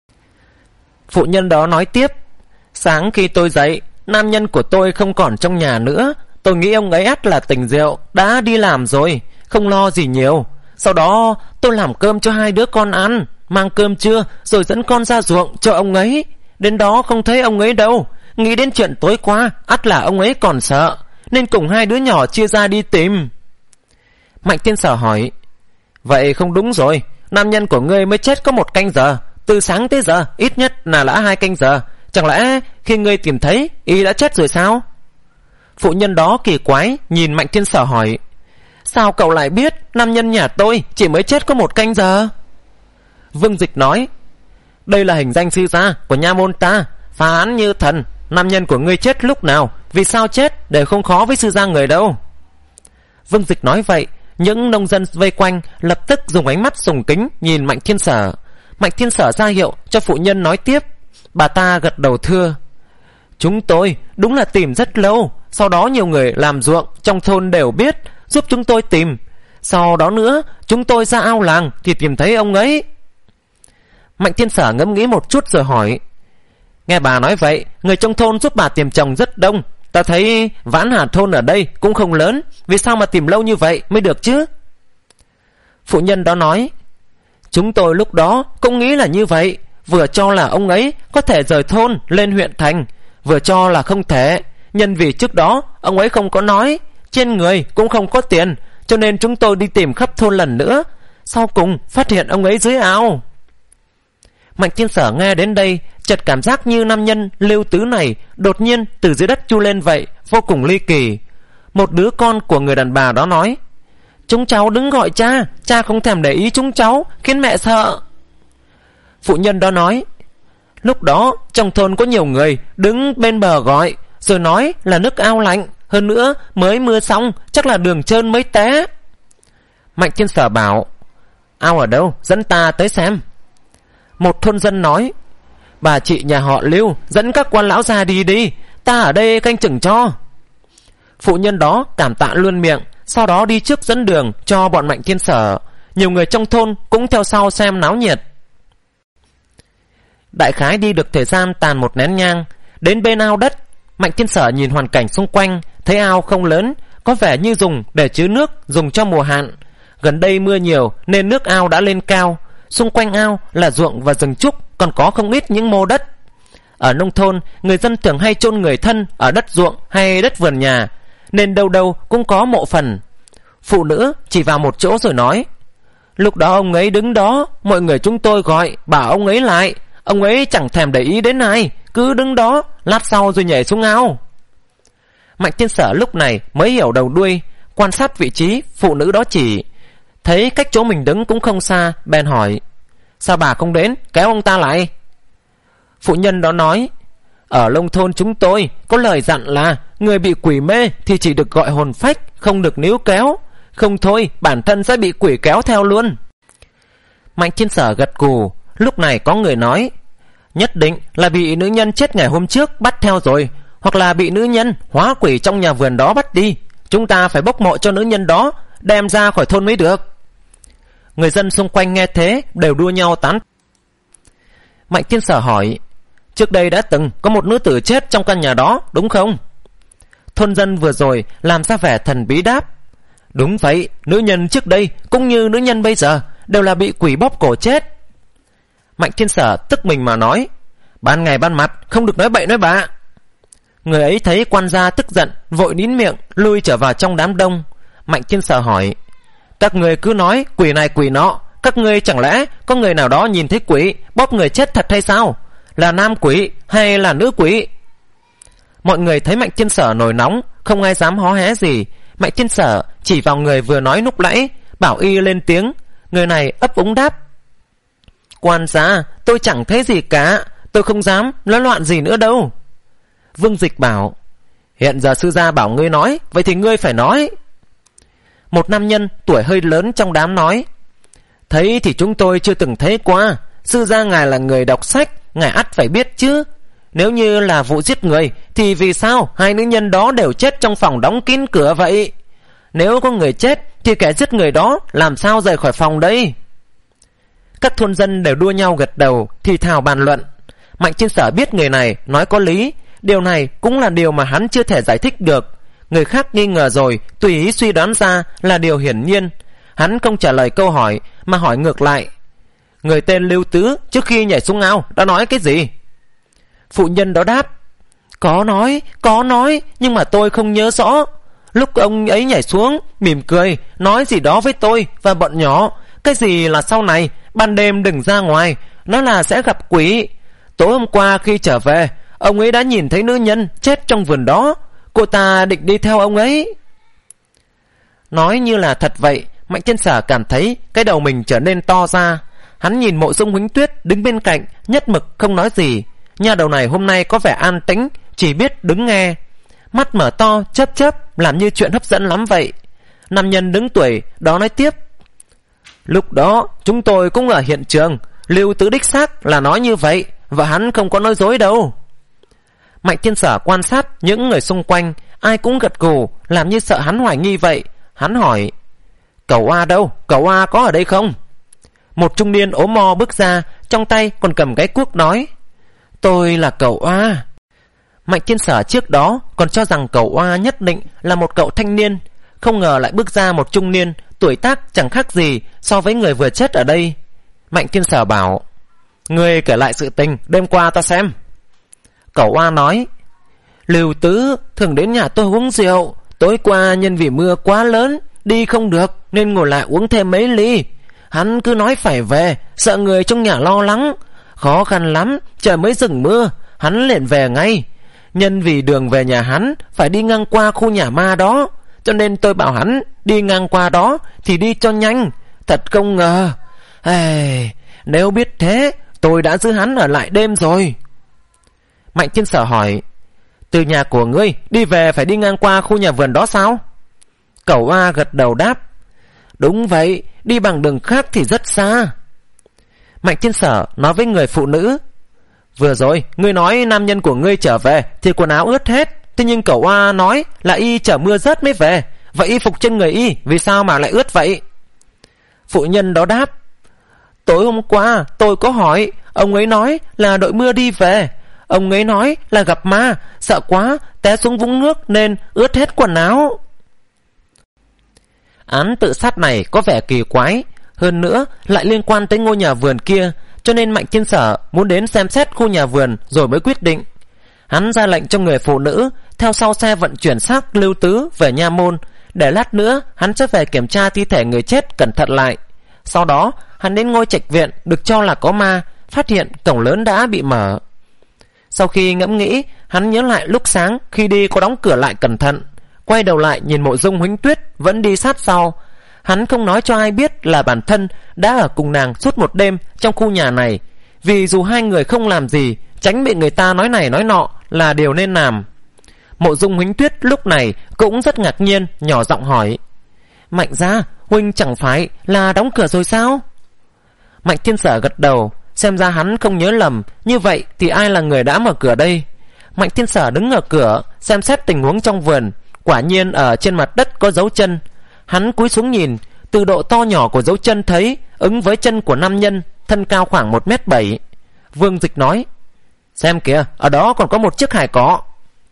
Phụ nhân đó nói tiếp: sáng khi tôi dậy, nam nhân của tôi không còn trong nhà nữa. Tôi nghĩ ông ấy ắt là tỉnh rượu, đã đi làm rồi, không lo gì nhiều. Sau đó tôi làm cơm cho hai đứa con ăn, mang cơm trưa rồi dẫn con ra ruộng cho ông ấy. Đến đó không thấy ông ấy đâu, nghĩ đến chuyện tối qua ắt là ông ấy còn sợ, nên cùng hai đứa nhỏ chia ra đi tìm. Mạnh Thiên Sở hỏi: vậy không đúng rồi, nam nhân của ngươi mới chết có một canh giờ, từ sáng tới giờ ít nhất là đã hai canh giờ, chẳng lẽ khi ngươi tìm thấy y đã chết rồi sao? Phụ nhân đó kỳ quái nhìn Mạnh Thiên Sở hỏi: sao cậu lại biết nam nhân nhà tôi chỉ mới chết có một canh giờ? Vương Dịch nói: đây là hình danh sư gia của nha môn ta, phá án như thần. Nam nhân của ngươi chết lúc nào, vì sao chết đều không khó với sư gia người đâu. Vương Dịch nói vậy, những nông dân vây quanh lập tức dùng ánh mắt sùng kính nhìn Mạnh Thiên Sở. Mạnh Thiên Sở ra hiệu cho phụ nhân nói tiếp. Bà ta gật đầu thưa: chúng tôi đúng là tìm rất lâu, sau đó nhiều người làm ruộng trong thôn đều biết, giúp chúng tôi tìm. Sau đó nữa chúng tôi ra ao làng thì tìm thấy ông ấy. Mạnh Thiên Sở ngẫm nghĩ một chút rồi hỏi: nghe bà nói vậy, người trong thôn giúp bà tìm chồng rất đông. Ta thấy Vãn Hà thôn ở đây cũng không lớn, vì sao mà tìm lâu như vậy mới được chứ? Phụ nhân đó nói: chúng tôi lúc đó cũng nghĩ là như vậy, vừa cho là ông ấy có thể rời thôn lên huyện thành, vừa cho là không thể. Nhân vì trước đó ông ấy không có nói, trên người cũng không có tiền, cho nên chúng tôi đi tìm khắp thôn lần nữa. sau cùng phát hiện ông ấy dưới ao. Mạnh Thiên Sở nghe đến đây chợt cảm giác như nam nhân Lưu Tứ này đột nhiên từ dưới đất chui lên vậy, vô cùng ly kỳ. Một đứa con của người đàn bà đó nói: chúng cháu đừng gọi cha, cha không thèm để ý chúng cháu, khiến mẹ sợ. Phụ nhân đó nói: lúc đó trong thôn có nhiều người đứng bên bờ gọi, rồi nói là nước ao lạnh, hơn nữa mới mưa xong, chắc là đường trơn mới té. Mạnh Thiên Sở bảo: ao ở đâu, dẫn ta tới xem. Một thôn dân nói: bà chị nhà họ Lưu dẫn các quan lão ra đi đi, ta ở đây canh chừng cho. Phụ nhân đó cảm tạ luôn miệng, sau đó đi trước dẫn đường cho bọn Mạnh Thiên Sở. Nhiều người trong thôn cũng theo sau xem náo nhiệt. Đại khái đi được thời gian tàn một nén nhang, đến bên ao đất, Mạnh Thiên Sở nhìn hoàn cảnh xung quanh, thấy ao không lớn, có vẻ như dùng để chứa nước, dùng cho mùa hạn. Gần đây mưa nhiều nên nước ao đã lên cao. Xung quanh ao là ruộng và rừng trúc, còn có không ít những mô đất. Ở nông thôn, người dân thường hay chôn người thân ở đất ruộng hay đất vườn nhà, nên đâu đâu cũng có mộ phần. Phụ nữ chỉ vào một chỗ rồi nói: lúc đó ông ấy đứng đó, mọi người chúng tôi gọi bảo ông ấy lại, ông ấy chẳng thèm để ý đến ai, cứ đứng đó, lát sau rồi nhảy xuống ao. Mạnh Thiên Sở lúc này mới hiểu đầu đuôi, quan sát vị trí phụ nữ đó chỉ, thấy cách chỗ mình đứng cũng không xa, bèn hỏi: sao bà không đến kéo ông ta lại? Phụ nhân đó nói: ở nông thôn chúng tôi có lời dặn là người bị quỷ mê thì chỉ được gọi hồn phách, không được níu kéo, không thôi bản thân sẽ bị quỷ kéo theo luôn. Mạnh Thiên Sở gật gù. Lúc này có người nói: nhất định là bị nữ nhân chết ngày hôm trước bắt theo rồi, hoặc là bị nữ nhân hóa quỷ trong nhà vườn đó bắt đi. Chúng ta phải bốc mộ cho nữ nhân đó, đem ra khỏi thôn mới được. Người dân xung quanh nghe thế đều đua nhau tán. Mạnh Thiên Sở hỏi: trước đây đã từng có một nữ tử chết trong căn nhà đó đúng không? Thôn dân vừa rồi làm ra vẻ thần bí đáp: đúng vậy, nữ nhân trước đây cũng như nữ nhân bây giờ đều là bị quỷ bóp cổ chết. Mạnh Thiên Sở tức mình mà nói: ban ngày ban mặt không được nói bậy nói bạ. Người ấy thấy quan gia tức giận, vội nín miệng lui trở vào trong đám đông. Mạnh Thiên Sở hỏi: các người cứ nói quỷ này quỷ nọ, các người chẳng lẽ có người nào đó nhìn thấy quỷ bóp người chết thật hay sao? Là nam quỷ hay là nữ quỷ? Mọi người thấy Mạnh Thiên Sở nổi nóng, không ai dám hó hé gì. Mạnh Thiên Sở chỉ vào người vừa nói lúc nãy, bảo y lên tiếng. Người này ấp úng đáp: quan gia, tôi chẳng thấy gì cả, tôi không dám nói loạn gì nữa đâu. Vương Dịch bảo: hiện giờ sư gia bảo ngươi nói, vậy thì ngươi phải nói. Một nam nhân tuổi hơi lớn trong đám nói: thấy thì chúng tôi chưa từng thấy qua, sư gia ngài là người đọc sách, ngài ắt phải biết chứ. Nếu như là vụ giết người thì vì sao hai nữ nhân đó đều chết trong phòng đóng kín cửa vậy? Nếu có người chết thì kẻ giết người đó làm sao rời khỏi phòng đây? Các thôn dân đều đua nhau gật đầu, thì thào bàn luận. Mạnh Thiên Sở biết người này nói có lý, điều này cũng là điều mà hắn chưa thể giải thích được. Người khác nghi ngờ rồi, tùy ý suy đoán ra là điều hiển nhiên. Hắn không trả lời câu hỏi mà hỏi ngược lại: người tên Lưu Tứ trước khi nhảy xuống ao đã nói cái gì? Phụ nhân đó đáp: có nói, có nói, nhưng mà tôi không nhớ rõ. Lúc ông ấy nhảy xuống, mỉm cười, nói gì đó với tôi và bọn nhỏ. Cái gì là sau này, ban đêm đừng ra ngoài, nó là sẽ gặp quỷ. Tối hôm qua khi trở về, ông ấy đã nhìn thấy nữ nhân chết trong vườn đó. Cô ta định đi theo ông ấy. Nói như là thật vậy. Mạnh Thiên Sở cảm thấy cái đầu mình trở nên to ra. Hắn nhìn Mộ Dung Huỳnh Tuyết đứng bên cạnh, nhất mực không nói gì. Nhà đầu này hôm nay có vẻ an tĩnh, chỉ biết đứng nghe, mắt mở to chớp chớp, làm như chuyện hấp dẫn lắm vậy. Nam nhân đứng tuổi đó nói tiếp: lúc đó chúng tôi cũng ở hiện trường, Lưu Tứ đích xác là nói như vậy, và hắn không có nói dối đâu. Mạnh Thiên Sở quan sát những người xung quanh, ai cũng gật gù, làm như sợ hắn hoài nghi vậy. Hắn hỏi: cậu A đâu, cậu A có ở đây không? Một trung niên ốm mo bước ra, trong tay còn cầm cái cuốc nói: tôi là cậu A. Mạnh Thiên Sở trước đó còn cho rằng cậu A nhất định là một cậu thanh niên, không ngờ lại bước ra một trung niên, tuổi tác chẳng khác gì so với người vừa chết ở đây. Mạnh Thiên Sở bảo: ngươi kể lại sự tình đêm qua ta xem. Cậu A nói: Lưu Tứ thường đến nhà tôi uống rượu, tối qua nhân vì mưa quá lớn đi không được nên ngồi lại uống thêm mấy ly. Hắn cứ nói phải về, sợ người trong nhà lo lắng. Khó khăn lắm, trời mới dừng mưa, hắn liền về ngay. Nhân vì đường về nhà hắn phải đi ngang qua khu nhà ma đó, cho nên tôi bảo hắn đi ngang qua đó thì đi cho nhanh. Thật không ngờ, Ê, nếu biết thế tôi đã giữ hắn ở lại đêm rồi. Mạnh Thiên Sở hỏi, từ nhà của ngươi đi về phải đi ngang qua khu nhà vườn đó sao? Cẩu A gật đầu đáp, đúng vậy, đi bằng đường khác thì rất xa. Mạnh Thiên Sở nói với người phụ nữ, vừa rồi ngươi nói nam nhân của ngươi trở về thì quần áo ướt hết, thế nhưng cẩu A nói là y chở mưa rớt mới về. Vậy y phục trên người y vì sao mà lại ướt vậy? Phụ nhân đó đáp, tối hôm qua tôi có hỏi, ông ấy nói là đội mưa đi về. Ông ấy nói là gặp ma, sợ quá té xuống vũng nước nên ướt hết quần áo. Án tự sát này có vẻ kỳ quái, hơn nữa lại liên quan tới ngôi nhà vườn kia, cho nên Mạnh Thiên Sở muốn đến xem xét khu nhà vườn rồi mới quyết định. Hắn ra lệnh cho người phụ nữ theo sau xe vận chuyển xác Lưu Tứ về nha môn, để lát nữa hắn sẽ về kiểm tra thi thể người chết cẩn thận lại. Sau đó hắn đến ngôi trạch viện được cho là có ma, phát hiện cổng lớn đã bị mở. Sau khi ngẫm nghĩ, hắn nhớ lại lúc sáng khi đi có đóng cửa lại cẩn thận, quay đầu lại nhìn Mộ Dung Huỳnh Tuyết vẫn đi sát sau. Hắn không nói cho ai biết là bản thân đã ở cùng nàng suốt một đêm trong khu nhà này, vì dù hai người không làm gì, tránh bị người ta nói này nói nọ là điều nên làm. Mộ Dung Huỳnh Tuyết lúc này cũng rất ngạc nhiên, nhỏ giọng hỏi, Mạnh gia, huynh chẳng phải là đóng cửa rồi sao? Mạnh Thiên Sở gật đầu, xem ra hắn không nhớ lầm. Như vậy thì ai là người đã mở cửa đây? Mạnh Thiên Sở đứng ở cửa xem xét tình huống trong vườn. Quả nhiên ở trên mặt đất có dấu chân. Hắn cúi xuống nhìn, từ độ to nhỏ của dấu chân thấy ứng với chân của nam nhân, thân cao khoảng một mét bảy. Vương Dịch nói, xem kìa, ở đó còn có một chiếc hài cỏ.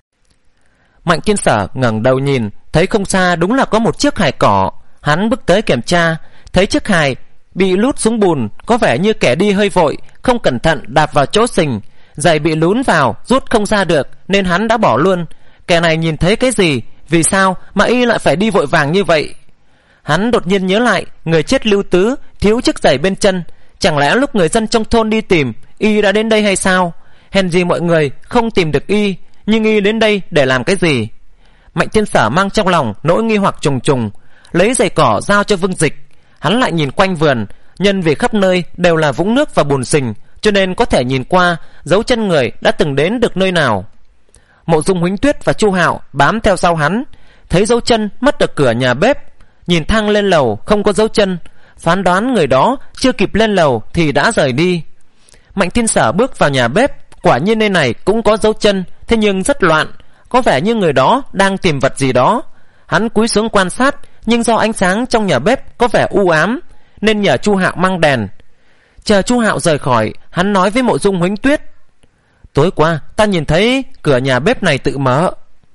Mạnh Thiên Sở ngẩng đầu nhìn, thấy không xa đúng là có một chiếc hài cỏ. Hắn bước tới kiểm tra, thấy chiếc hài bị lút xuống bùn, có vẻ như kẻ đi hơi vội, không cẩn thận đạp vào chỗ sình, giày bị lún vào, rút không ra được, nên hắn đã bỏ luôn. Kẻ này nhìn thấy cái gì? Vì sao mà y lại phải đi vội vàng như vậy? Hắn đột nhiên nhớ lại, người chết Lưu Tứ thiếu chiếc giày bên chân. Chẳng lẽ lúc người dân trong thôn đi tìm, y đã đến đây hay sao? Hèn gì mọi người không tìm được y, nhưng y đến đây để làm cái gì? Mạnh Thiên Sở mang trong lòng nỗi nghi hoặc trùng trùng, lấy giày cỏ giao cho Vương Dịch. Hắn lại nhìn quanh vườn, nhân vì khắp nơi đều là vũng nước và bùn sình, cho nên có thể nhìn qua dấu chân người đã từng đến được nơi nào. Mộ Dung Huỳnh Tuyết và Chu Hạo bám theo sau hắn, thấy dấu chân mất ở cửa nhà bếp, nhìn thang lên lầu không có dấu chân, phán đoán người đó chưa kịp lên lầu thì đã rời đi. Mạnh Thiên Sở bước vào nhà bếp, quả nhiên nơi này cũng có dấu chân, thế nhưng rất loạn, có vẻ như người đó đang tìm vật gì đó. Hắn cúi xuống quan sát, nhưng do ánh sáng trong nhà bếp có vẻ u ám nên nhờ Chu Hạo mang đèn. Chờ Chu Hạo rời khỏi, hắn nói với Mộ Dung Huỳnh Tuyết, tối qua ta nhìn thấy cửa nhà bếp này tự mở.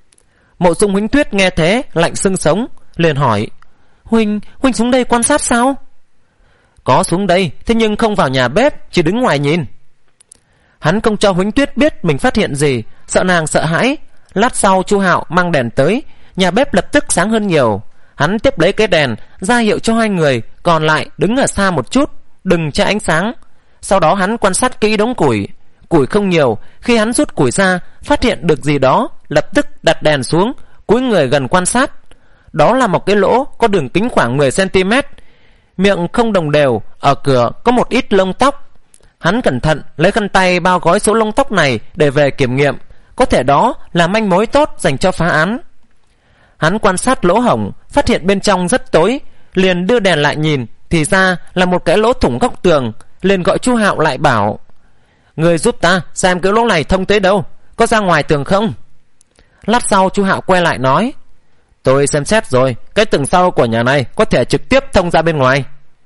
Mộ Dung Huỳnh Tuyết nghe thế lạnh xương sống, liền hỏi, Huynh, Huynh xuống đây quan sát sao? Có xuống đây, thế nhưng không vào nhà bếp, chỉ đứng ngoài nhìn. Hắn không cho Huỳnh Tuyết biết mình phát hiện gì, sợ nàng sợ hãi. Lát sau Chu Hạo mang đèn tới, nhà bếp lập tức sáng hơn nhiều. Hắn tiếp lấy cái đèn, ra hiệu cho hai người còn lại đứng ở xa một chút, đừng che ánh sáng. Sau đó hắn quan sát kỹ đống củi. Củi không nhiều, khi hắn rút củi ra, phát hiện được gì đó, lập tức đặt đèn xuống, cúi người gần quan sát. Đó là một cái lỗ có đường kính khoảng mười xăng ti mét, miệng không đồng đều, ở cửa có một ít lông tóc. Hắn cẩn thận lấy khăn tay bao gói số lông tóc này để về kiểm nghiệm, có thể đó là manh mối tốt dành cho phá án. Hắn quan sát lỗ hổng, phát hiện bên trong rất tối, liền đưa đèn lại nhìn, thì ra là một cái lỗ thủng góc tường, liền gọi Chu Hạo lại bảo, người giúp ta xem cái lỗ này thông tới đâu, có ra ngoài tường không? Lát sau Chu Hạo quay lại nói, tôi xem xét rồi, cái tường sau của nhà này có thể trực tiếp thông ra bên ngoài.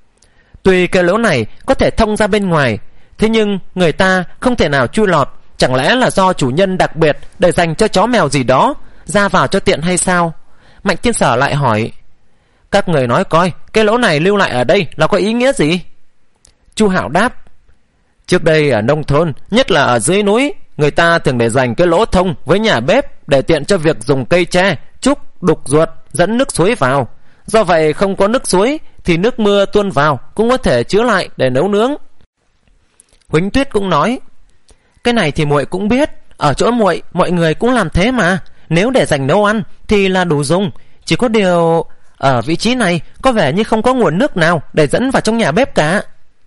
Tuy cái lỗ này có thể thông ra bên ngoài, thế nhưng người ta không thể nào chui lọt. Chẳng lẽ là do chủ nhân đặc biệt để dành cho chó mèo gì đó, ra vào cho tiện hay sao? Mạnh Thiên Sở lại hỏi, các người nói coi, cái lỗ này lưu lại ở đây là có ý nghĩa gì? Chu Hạo đáp, trước đây ở nông thôn, nhất là ở dưới núi, người ta thường để dành cái lỗ thông với nhà bếp để tiện cho việc dùng cây tre, trúc, đục ruột dẫn nước suối vào. Do vậy không có nước suối thì nước mưa tuôn vào cũng có thể chứa lại để nấu nướng. Huỳnh Tuyết cũng nói, cái này thì muội cũng biết, ở chỗ muội mọi người cũng làm thế mà. Nếu để dành nấu ăn thì là đủ dùng. Chỉ có điều ở vị trí này có vẻ như không có nguồn nước nào để dẫn vào trong nhà bếp cả.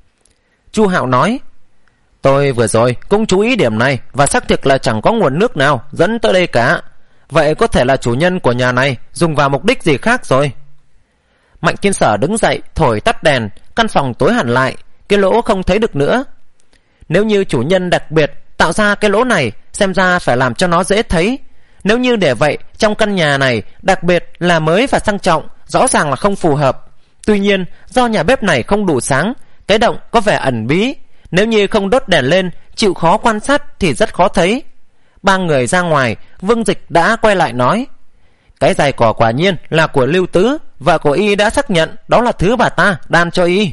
Chu Hạo nói, tôi vừa rồi cũng chú ý điểm này, và xác thực là chẳng có nguồn nước nào dẫn tới đây cả. Vậy có thể là chủ nhân của nhà này dùng vào mục đích gì khác rồi. Mạnh Thiên Sở đứng dậy thổi tắt đèn. Căn phòng tối hẳn lại, cái lỗ không thấy được nữa. Nếu như chủ nhân đặc biệt tạo ra cái lỗ này, xem ra phải làm cho nó dễ thấy. Nếu như để vậy, trong căn nhà này, đặc biệt là mới và sang trọng, rõ ràng là không phù hợp. Tuy nhiên, do nhà bếp này không đủ sáng, cái động có vẻ ẩn bí. Nếu như không đốt đèn lên, chịu khó quan sát thì rất khó thấy. Ba người ra ngoài, Vương Dịch đã quay lại nói, cái giày cỏ quả nhiên là của Lưu Tứ, vợ của y đã xác nhận đó là thứ bà ta đan cho y.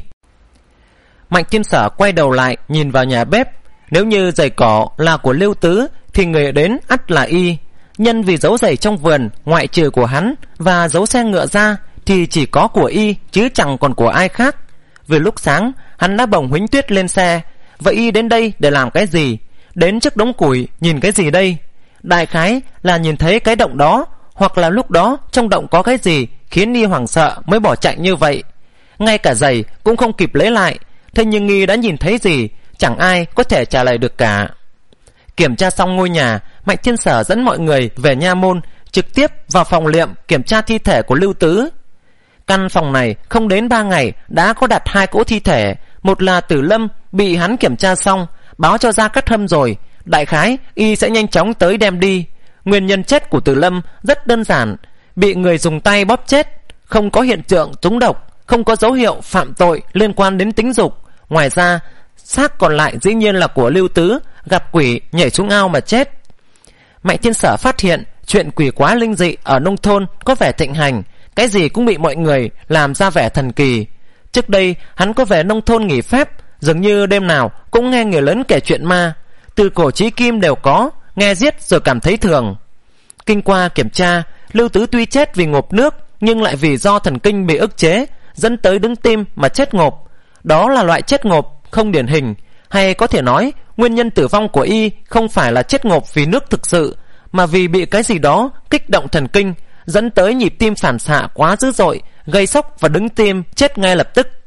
Mạnh Thiên Sở quay đầu lại nhìn vào nhà bếp. Nếu như giày cỏ là của Lưu Tứ thì người đến ắt là y. Nhân vì dấu giày trong vườn ngoại trừ của hắn và dấu xe ngựa ra thì chỉ có của y chứ chẳng còn của ai khác. Vừa lúc sáng hắn đã bồng Huỳnh Tuyết lên xe. Vậy y đến đây để làm cái gì? Đến trước đống củi nhìn cái gì đây? Đại khái là nhìn thấy cái động đó, hoặc là lúc đó trong động có cái gì khiến y hoảng sợ mới bỏ chạy như vậy. Ngay cả giày cũng không kịp lấy lại. Thế nhưng y đã nhìn thấy gì, chẳng ai có thể trả lời được cả. Kiểm tra xong ngôi nhà, Mạnh Thiên Sở dẫn mọi người về nha môn, trực tiếp vào phòng liệm kiểm tra thi thể của Lưu Tứ. Căn phòng này không đến ba ngày đã có đặt hai cỗ thi thể. Một là Tử Lâm bị hắn kiểm tra xong, báo cho Gia Cát Hâm rồi, đại khái y sẽ nhanh chóng tới đem đi. Nguyên nhân chết của Tử Lâm rất đơn giản, bị người dùng tay bóp chết, không có hiện tượng trúng độc, không có dấu hiệu phạm tội liên quan đến tính dục. Ngoài ra, xác còn lại dĩ nhiên là của Lưu Tứ, gặp quỷ nhảy xuống ao mà chết. Mạnh Thiên Sở phát hiện chuyện quỷ quái linh dị ở nông thôn có vẻ thịnh hành, cái gì cũng bị mọi người làm ra vẻ thần kỳ. Trước đây hắn có về nông thôn nghỉ phép, dường như đêm nào cũng nghe người lớn kể chuyện ma. Từ cổ chí kim đều có, nghe giết rồi cảm thấy thường. Kinh qua kiểm tra, Lưu Tứ tuy chết vì ngộp nước, nhưng lại vì do thần kinh bị ức chế dẫn tới đứng tim mà chết ngộp. Đó là loại chết ngộp không điển hình, hay có thể nói nguyên nhân tử vong của y không phải là chết ngộp vì nước thực sự, mà vì bị cái gì đó kích động thần kinh, dẫn tới nhịp tim phản xạ quá dữ dội, gây sốc và đứng tim chết ngay lập tức.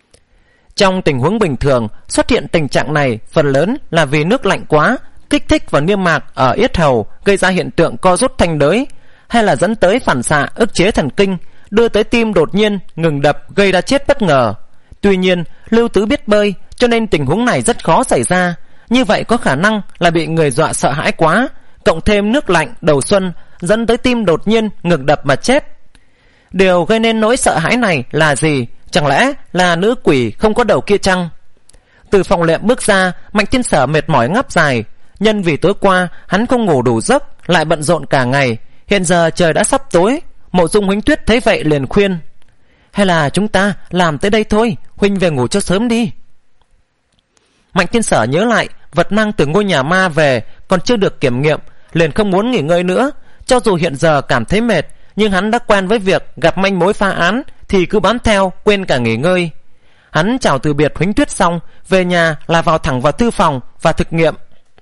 Trong tình huống bình thường, xuất hiện tình trạng này phần lớn là vì nước lạnh quá, kích thích vào niêm mạc ở yết hầu, gây ra hiện tượng co rút thanh đới, hay là dẫn tới phản xạ ức chế thần kinh, đưa tới tim đột nhiên ngừng đập, gây ra chết bất ngờ. Tuy nhiên, Lưu Tứ biết bơi, cho nên tình huống này rất khó xảy ra. Như vậy có khả năng là bị người dọa sợ hãi quá, cộng thêm nước lạnh đầu xuân, dẫn tới tim đột nhiên ngừng đập mà chết. Điều gây nên nỗi sợ hãi này là gì? Chẳng lẽ là nữ quỷ không có đầu kia chăng? Từ phòng liệm bước ra, Mạnh Thiên Sở mệt mỏi ngáp dài. Nhân vì tối qua hắn không ngủ đủ giấc, lại bận rộn cả ngày. Hiện giờ trời đã sắp tối. Mộ Dung Huỳnh Tuyết thấy vậy liền khuyên, hay là chúng ta làm tới đây thôi, Huynh về ngủ cho sớm đi. Mạnh Thiên Sở nhớ lại vật mang từ ngôi nhà ma về còn chưa được kiểm nghiệm, liền không muốn nghỉ ngơi nữa. Cho dù hiện giờ cảm thấy mệt, nhưng hắn đã quen với việc gặp manh mối phá án thì cứ bám theo, quên cả nghỉ ngơi. Hắn chào từ biệt Huỳnh Tuyết xong, về nhà là vào thẳng vào thư phòng và thực nghiệm.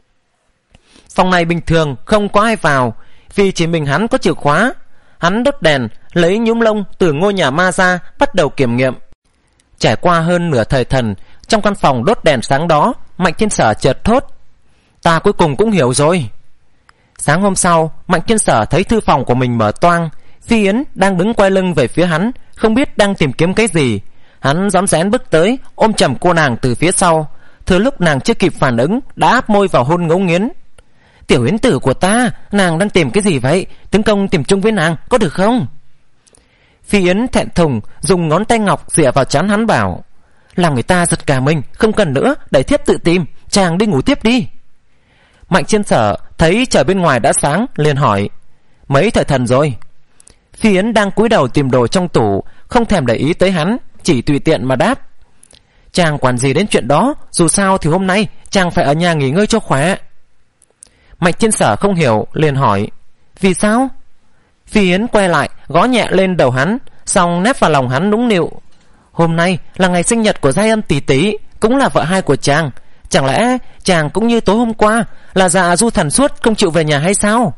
Phòng này bình thường không có ai vào, vì chỉ mình hắn có chìa khóa. Hắn đốt đèn, lấy nhúm lông từ ngôi nhà ma ra, bắt đầu kiểm nghiệm. Trải qua hơn nửa thời thần, trong căn phòng đốt đèn sáng đó, Mạnh Thiên Sở chợt thốt, ta cuối cùng cũng hiểu rồi. Sáng hôm sau, Mạnh Thiên Sở thấy thư phòng của mình mở toang. Phi Yến đang đứng quay lưng về phía hắn, không biết đang tìm kiếm cái gì. Hắn rón rén bước tới, ôm chầm cô nàng từ phía sau. Thừa lúc nàng chưa kịp phản ứng, đã áp môi vào hôn ngấu nghiến. Tiểu Yến tử của ta, nàng đang tìm cái gì vậy? Tấn công tìm chung với nàng, có được không? Phi Yến thẹn thùng, dùng ngón tay ngọc dịa vào trán hắn bảo, làm người ta giật cả mình, không cần nữa, để thiếp tự tìm, chàng đi ngủ tiếp đi. Mạnh Thiên Sở thấy trời bên ngoài đã sáng, liền hỏi, mấy thời thần rồi? Phi Yến đang cúi đầu tìm đồ trong tủ, không thèm để ý tới hắn, chỉ tùy tiện mà đáp, chàng quản gì đến chuyện đó, dù sao thì hôm nay chàng phải ở nhà nghỉ ngơi cho khỏe. Mạnh Thiên Sở không hiểu, liền hỏi, vì sao? Phi Yến quay lại, gõ nhẹ lên đầu hắn, xong nép vào lòng hắn nũng nịu, Hôm nay là ngày sinh nhật của Giai Âm tỷ tỷ, cũng là vợ hai của chàng. Chẳng lẽ chàng cũng như tối hôm qua là dạ du thần suốt không chịu về nhà hay sao?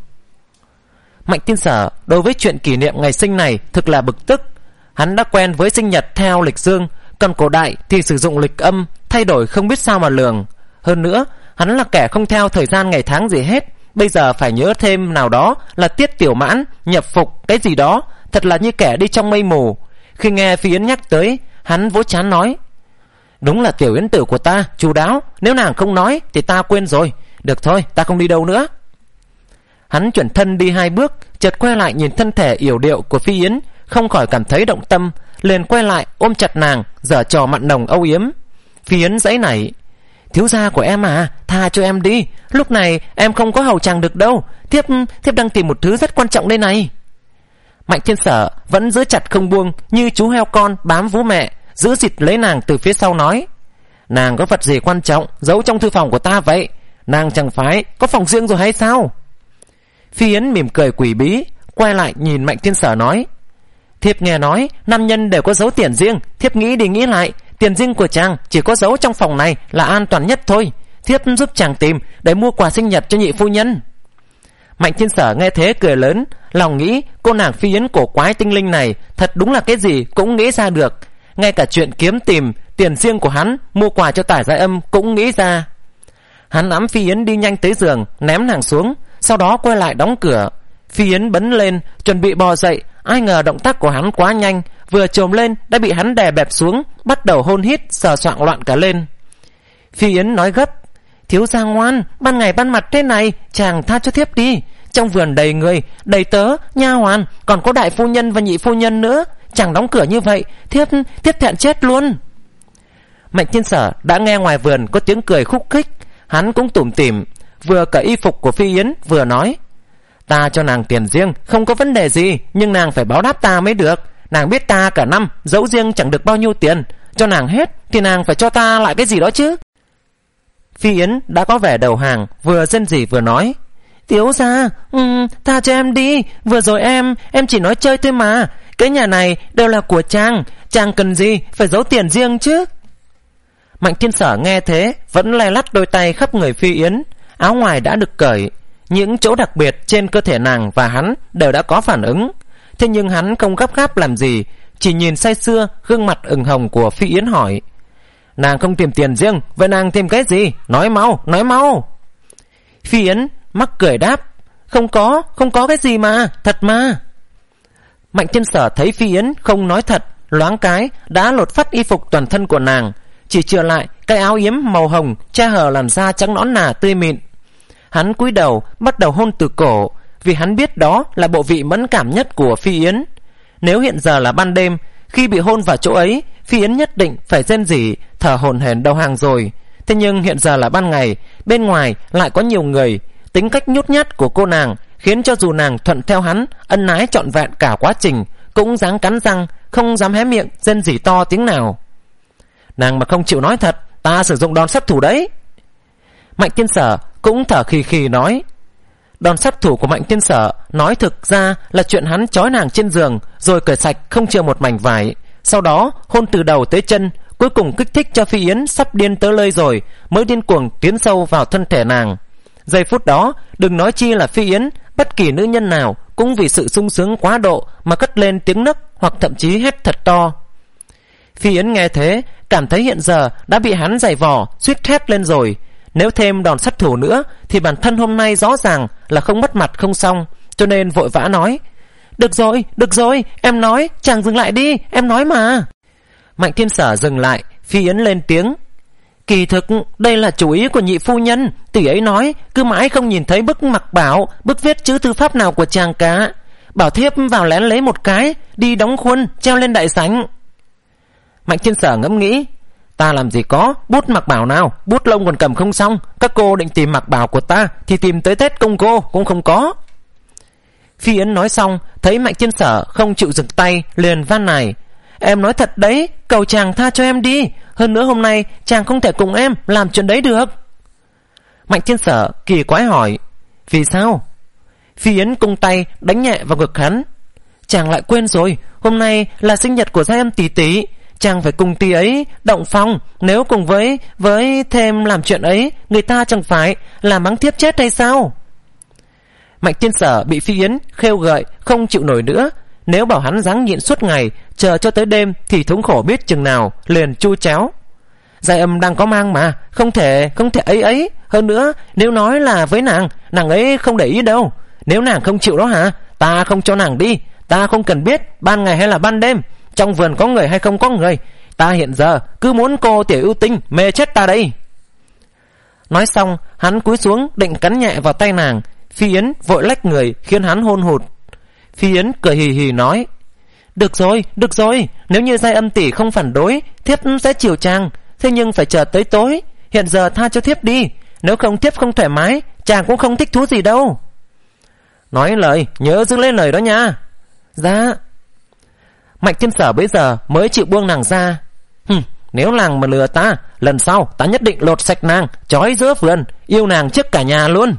Mạnh Thiên Sở đối với chuyện kỷ niệm ngày sinh này thực là bực tức. Hắn đã quen với sinh nhật theo lịch dương, còn cổ đại thì sử dụng lịch âm, thay đổi không biết sao mà lường. Hơn nữa, hắn là kẻ không theo thời gian ngày tháng gì hết, bây giờ phải nhớ thêm nào đó là tiết tiểu mãn, nhập phục, cái gì đó, thật là như kẻ đi trong mây mù. Khi nghe Phi Yến nhắc tới, hắn vỗ trán nói: đúng là tiểu Yến tử của ta chu đáo, nếu nàng không nói thì ta quên rồi. Được thôi, ta không đi đâu nữa. Hắn chuyển thân đi hai bước, chợt quay lại nhìn thân thể yểu điệu của Phi Yến, không khỏi cảm thấy động tâm, liền quay lại ôm chặt nàng, giở trò mặn nồng âu yếm. Phi Yến giãy nảy: thiếu gia của em à, tha cho em đi, lúc này em không có hầu chàng được đâu, thiếp thiếp đang tìm một thứ rất quan trọng đây này. Mạnh Thiên Sở vẫn giữ chặt không buông, như chú heo con bám vú mẹ, giữ dịt lấy nàng từ phía sau nói: nàng có vật gì quan trọng giấu trong thư phòng của ta vậy? Nàng chẳng phải có phòng riêng rồi hay sao? Phi Yến mỉm cười quỷ bí, quay lại nhìn Mạnh Thiên Sở nói: thiếp nghe nói nam nhân đều có giấu tiền riêng, thiếp nghĩ đi nghĩ lại, tiền riêng của chàng chỉ có giấu trong phòng này là an toàn nhất thôi. Thiếp giúp chàng tìm để mua quà sinh nhật cho nhị phu nhân. Mạnh Thiên Sở nghe thế cười lớn, lòng nghĩ cô nàng Phi Yến cổ quái tinh linh này thật đúng là cái gì cũng nghĩ ra được, ngay cả chuyện kiếm tìm tiền riêng của hắn mua quà cho Tả Giai Âm cũng nghĩ ra. Hắn nắm Phi Yến đi nhanh tới giường, ném nàng xuống, sau đó quay lại đóng cửa. Phi Yến bấn lên chuẩn bị bò dậy, ai ngờ động tác của hắn quá nhanh, vừa chồm lên đã bị hắn đè bẹp xuống, bắt đầu hôn hít sờ soạng loạn cả lên. Phi Yến nói gấp: thiếu gia ngoan, ban ngày ban mặt thế này, chàng tha cho thiếp đi. Trong vườn đầy người, đầy tớ, nha hoàn, còn có đại phu nhân và nhị phu nhân nữa, chàng đóng cửa như vậy, thiếp thiếp thẹn chết luôn. Mạnh Thiên Sở đã nghe ngoài vườn có tiếng cười khúc khích, hắn cũng tủm tỉm, vừa cởi y phục của Phi Yến vừa nói: ta cho nàng tiền riêng không có vấn đề gì, nhưng nàng phải báo đáp ta mới được. Nàng biết ta cả năm giấu riêng chẳng được bao nhiêu tiền, cho nàng hết thì nàng phải cho ta lại cái gì đó chứ. Phi Yến đã có vẻ đầu hàng, vừa rên rỉ vừa nói: thiếu gia, um, tha cho em đi, vừa rồi em em chỉ nói chơi thôi mà, cái nhà này đều là của chàng, chàng cần gì phải giấu tiền riêng chứ. Mạnh Thiên Sở nghe thế vẫn lay lắt đôi tay khắp người Phi Yến, áo ngoài đã được cởi, những chỗ đặc biệt trên cơ thể nàng và hắn đều đã có phản ứng. Thế nhưng hắn không gấp gáp làm gì, chỉ nhìn say sưa gương mặt ửng hồng của Phi Yến hỏi: nàng không tìm tiền riêng, vậy nàng tìm cái gì? Nói mau, nói mau. Phi Yến mắc cười đáp: không có, không có cái gì mà, thật mà. Mạnh Thiên Sở thấy Phi Yến không nói thật, loáng cái đã lột phắt y phục toàn thân của nàng, chỉ chừa lại cái áo yếm màu hồng che hở làn da trắng nõn nà tươi mịn. Hắn cúi đầu bắt đầu hôn từ cổ, vì hắn biết đó là bộ vị mẫn cảm nhất của Phi Yến. Nếu hiện giờ là ban đêm, khi bị hôn vào chỗ ấy, Phi Yến nhất định phải rên rỉ, thở hổn hển đầu hàng rồi. Thế nhưng hiện giờ là ban ngày, bên ngoài lại có nhiều người, tính cách nhút nhát của cô nàng khiến cho dù nàng thuận theo hắn, ân ái trọn vẹn cả quá trình, cũng dáng cắn răng, không dám hé miệng rên rỉ to tiếng nào. Nàng mà không chịu nói thật, ta sử dụng đòn sát thủ đấy. Mạnh Thiên Sở cũng thở khì khì nói. Đòn sát thủ của Mạnh Thiên Sở nói thực ra là chuyện hắn trói nàng trên giường, rồi cởi sạch không chừa một mảnh vải, sau đó hôn từ đầu tới chân, cuối cùng kích thích cho Phi Yến sắp điên tới lơi rồi, mới điên cuồng tiến sâu vào thân thể nàng. Giây phút đó, đừng nói chi là Phi Yến, bất kỳ nữ nhân nào cũng vì sự sung sướng quá độ mà cất lên tiếng nấc hoặc thậm chí hét thật to. Phi Yến nghe thế, cảm thấy hiện giờ đã bị hắn giày vò, suýt hét lên rồi. Nếu thêm đòn sát thủ nữa thì bản thân hôm nay rõ ràng là không mất mặt không xong, cho nên vội vã nói: được rồi, được rồi, em nói, chàng dừng lại đi, em nói mà. Mạnh Thiên Sở dừng lại, Phi Yến lên tiếng: kỳ thực đây là chủ ý của nhị phu nhân, tỷ ấy nói cứ mãi không nhìn thấy bức mặc bảo, bức viết chữ thư pháp nào của chàng cả, bảo thiếp vào lén lấy một cái, đi đóng khuôn treo lên đại sảnh. Mạnh Thiên Sở ngẫm nghĩ: ta làm gì có bút mặc bảo nào, bút lông còn cầm không xong, các cô định tìm mặc bảo của ta thì tìm tới Tết Công Cô cũng không có. Phi Yến nói xong, thấy Mạnh Thiên Sở không chịu dừng tay, liền van nài: em nói thật đấy, cầu chàng tha cho em đi, hơn nữa hôm nay chàng không thể cùng em làm chuyện đấy được. Mạnh Thiên Sở kỳ quái hỏi: vì sao? Phi Yến cung tay đánh nhẹ vào ngực hắn: chàng lại quên rồi, hôm nay là sinh nhật của Giai Âm tỷ tỷ, chàng phải cùng tí ấy động phòng. Nếu cùng với với thêm làm chuyện ấy, người ta chẳng phải là mắng thiếp chết hay sao? Mạnh Thiên Sở bị Phi Yến khêu gợi không chịu nổi nữa. Nếu bảo hắn ráng nhịn suốt ngày chờ cho tới đêm thì thống khổ biết chừng nào, liền chu chéo. Giai Âm đang có mang mà, không thể không thể ấy ấy. Hơn nữa nếu nói là với nàng, nàng ấy không để ý đâu. Nếu nàng không chịu đó hả, ta không cho nàng đi. Ta không cần biết ban ngày hay là ban đêm, trong vườn có người hay không có người. Ta hiện giờ cứ muốn cô tiểu ưu tinh mê chết ta đây. Nói xong hắn cúi xuống định cắn nhẹ vào tay nàng. Phi Yến vội lách người khiến hắn hôn hụt. Phi Yến cười hì hì nói: Được rồi, được rồi, nếu như Giai Âm tỷ không phản đối, thiếp sẽ chiều chàng. Thế nhưng phải chờ tới tối. Hiện giờ tha cho thiếp đi, nếu không thiếp không thoải mái, chàng cũng không thích thú gì đâu. Nói lời nhớ giữ lấy lời đó nha. Dạ. Mạnh Thiên Sở bấy giờ mới chịu buông nàng ra. Hừm, nếu nàng mà lừa ta, lần sau ta nhất định lột sạch nàng, trói giữa vườn, yêu nàng trước cả nhà luôn.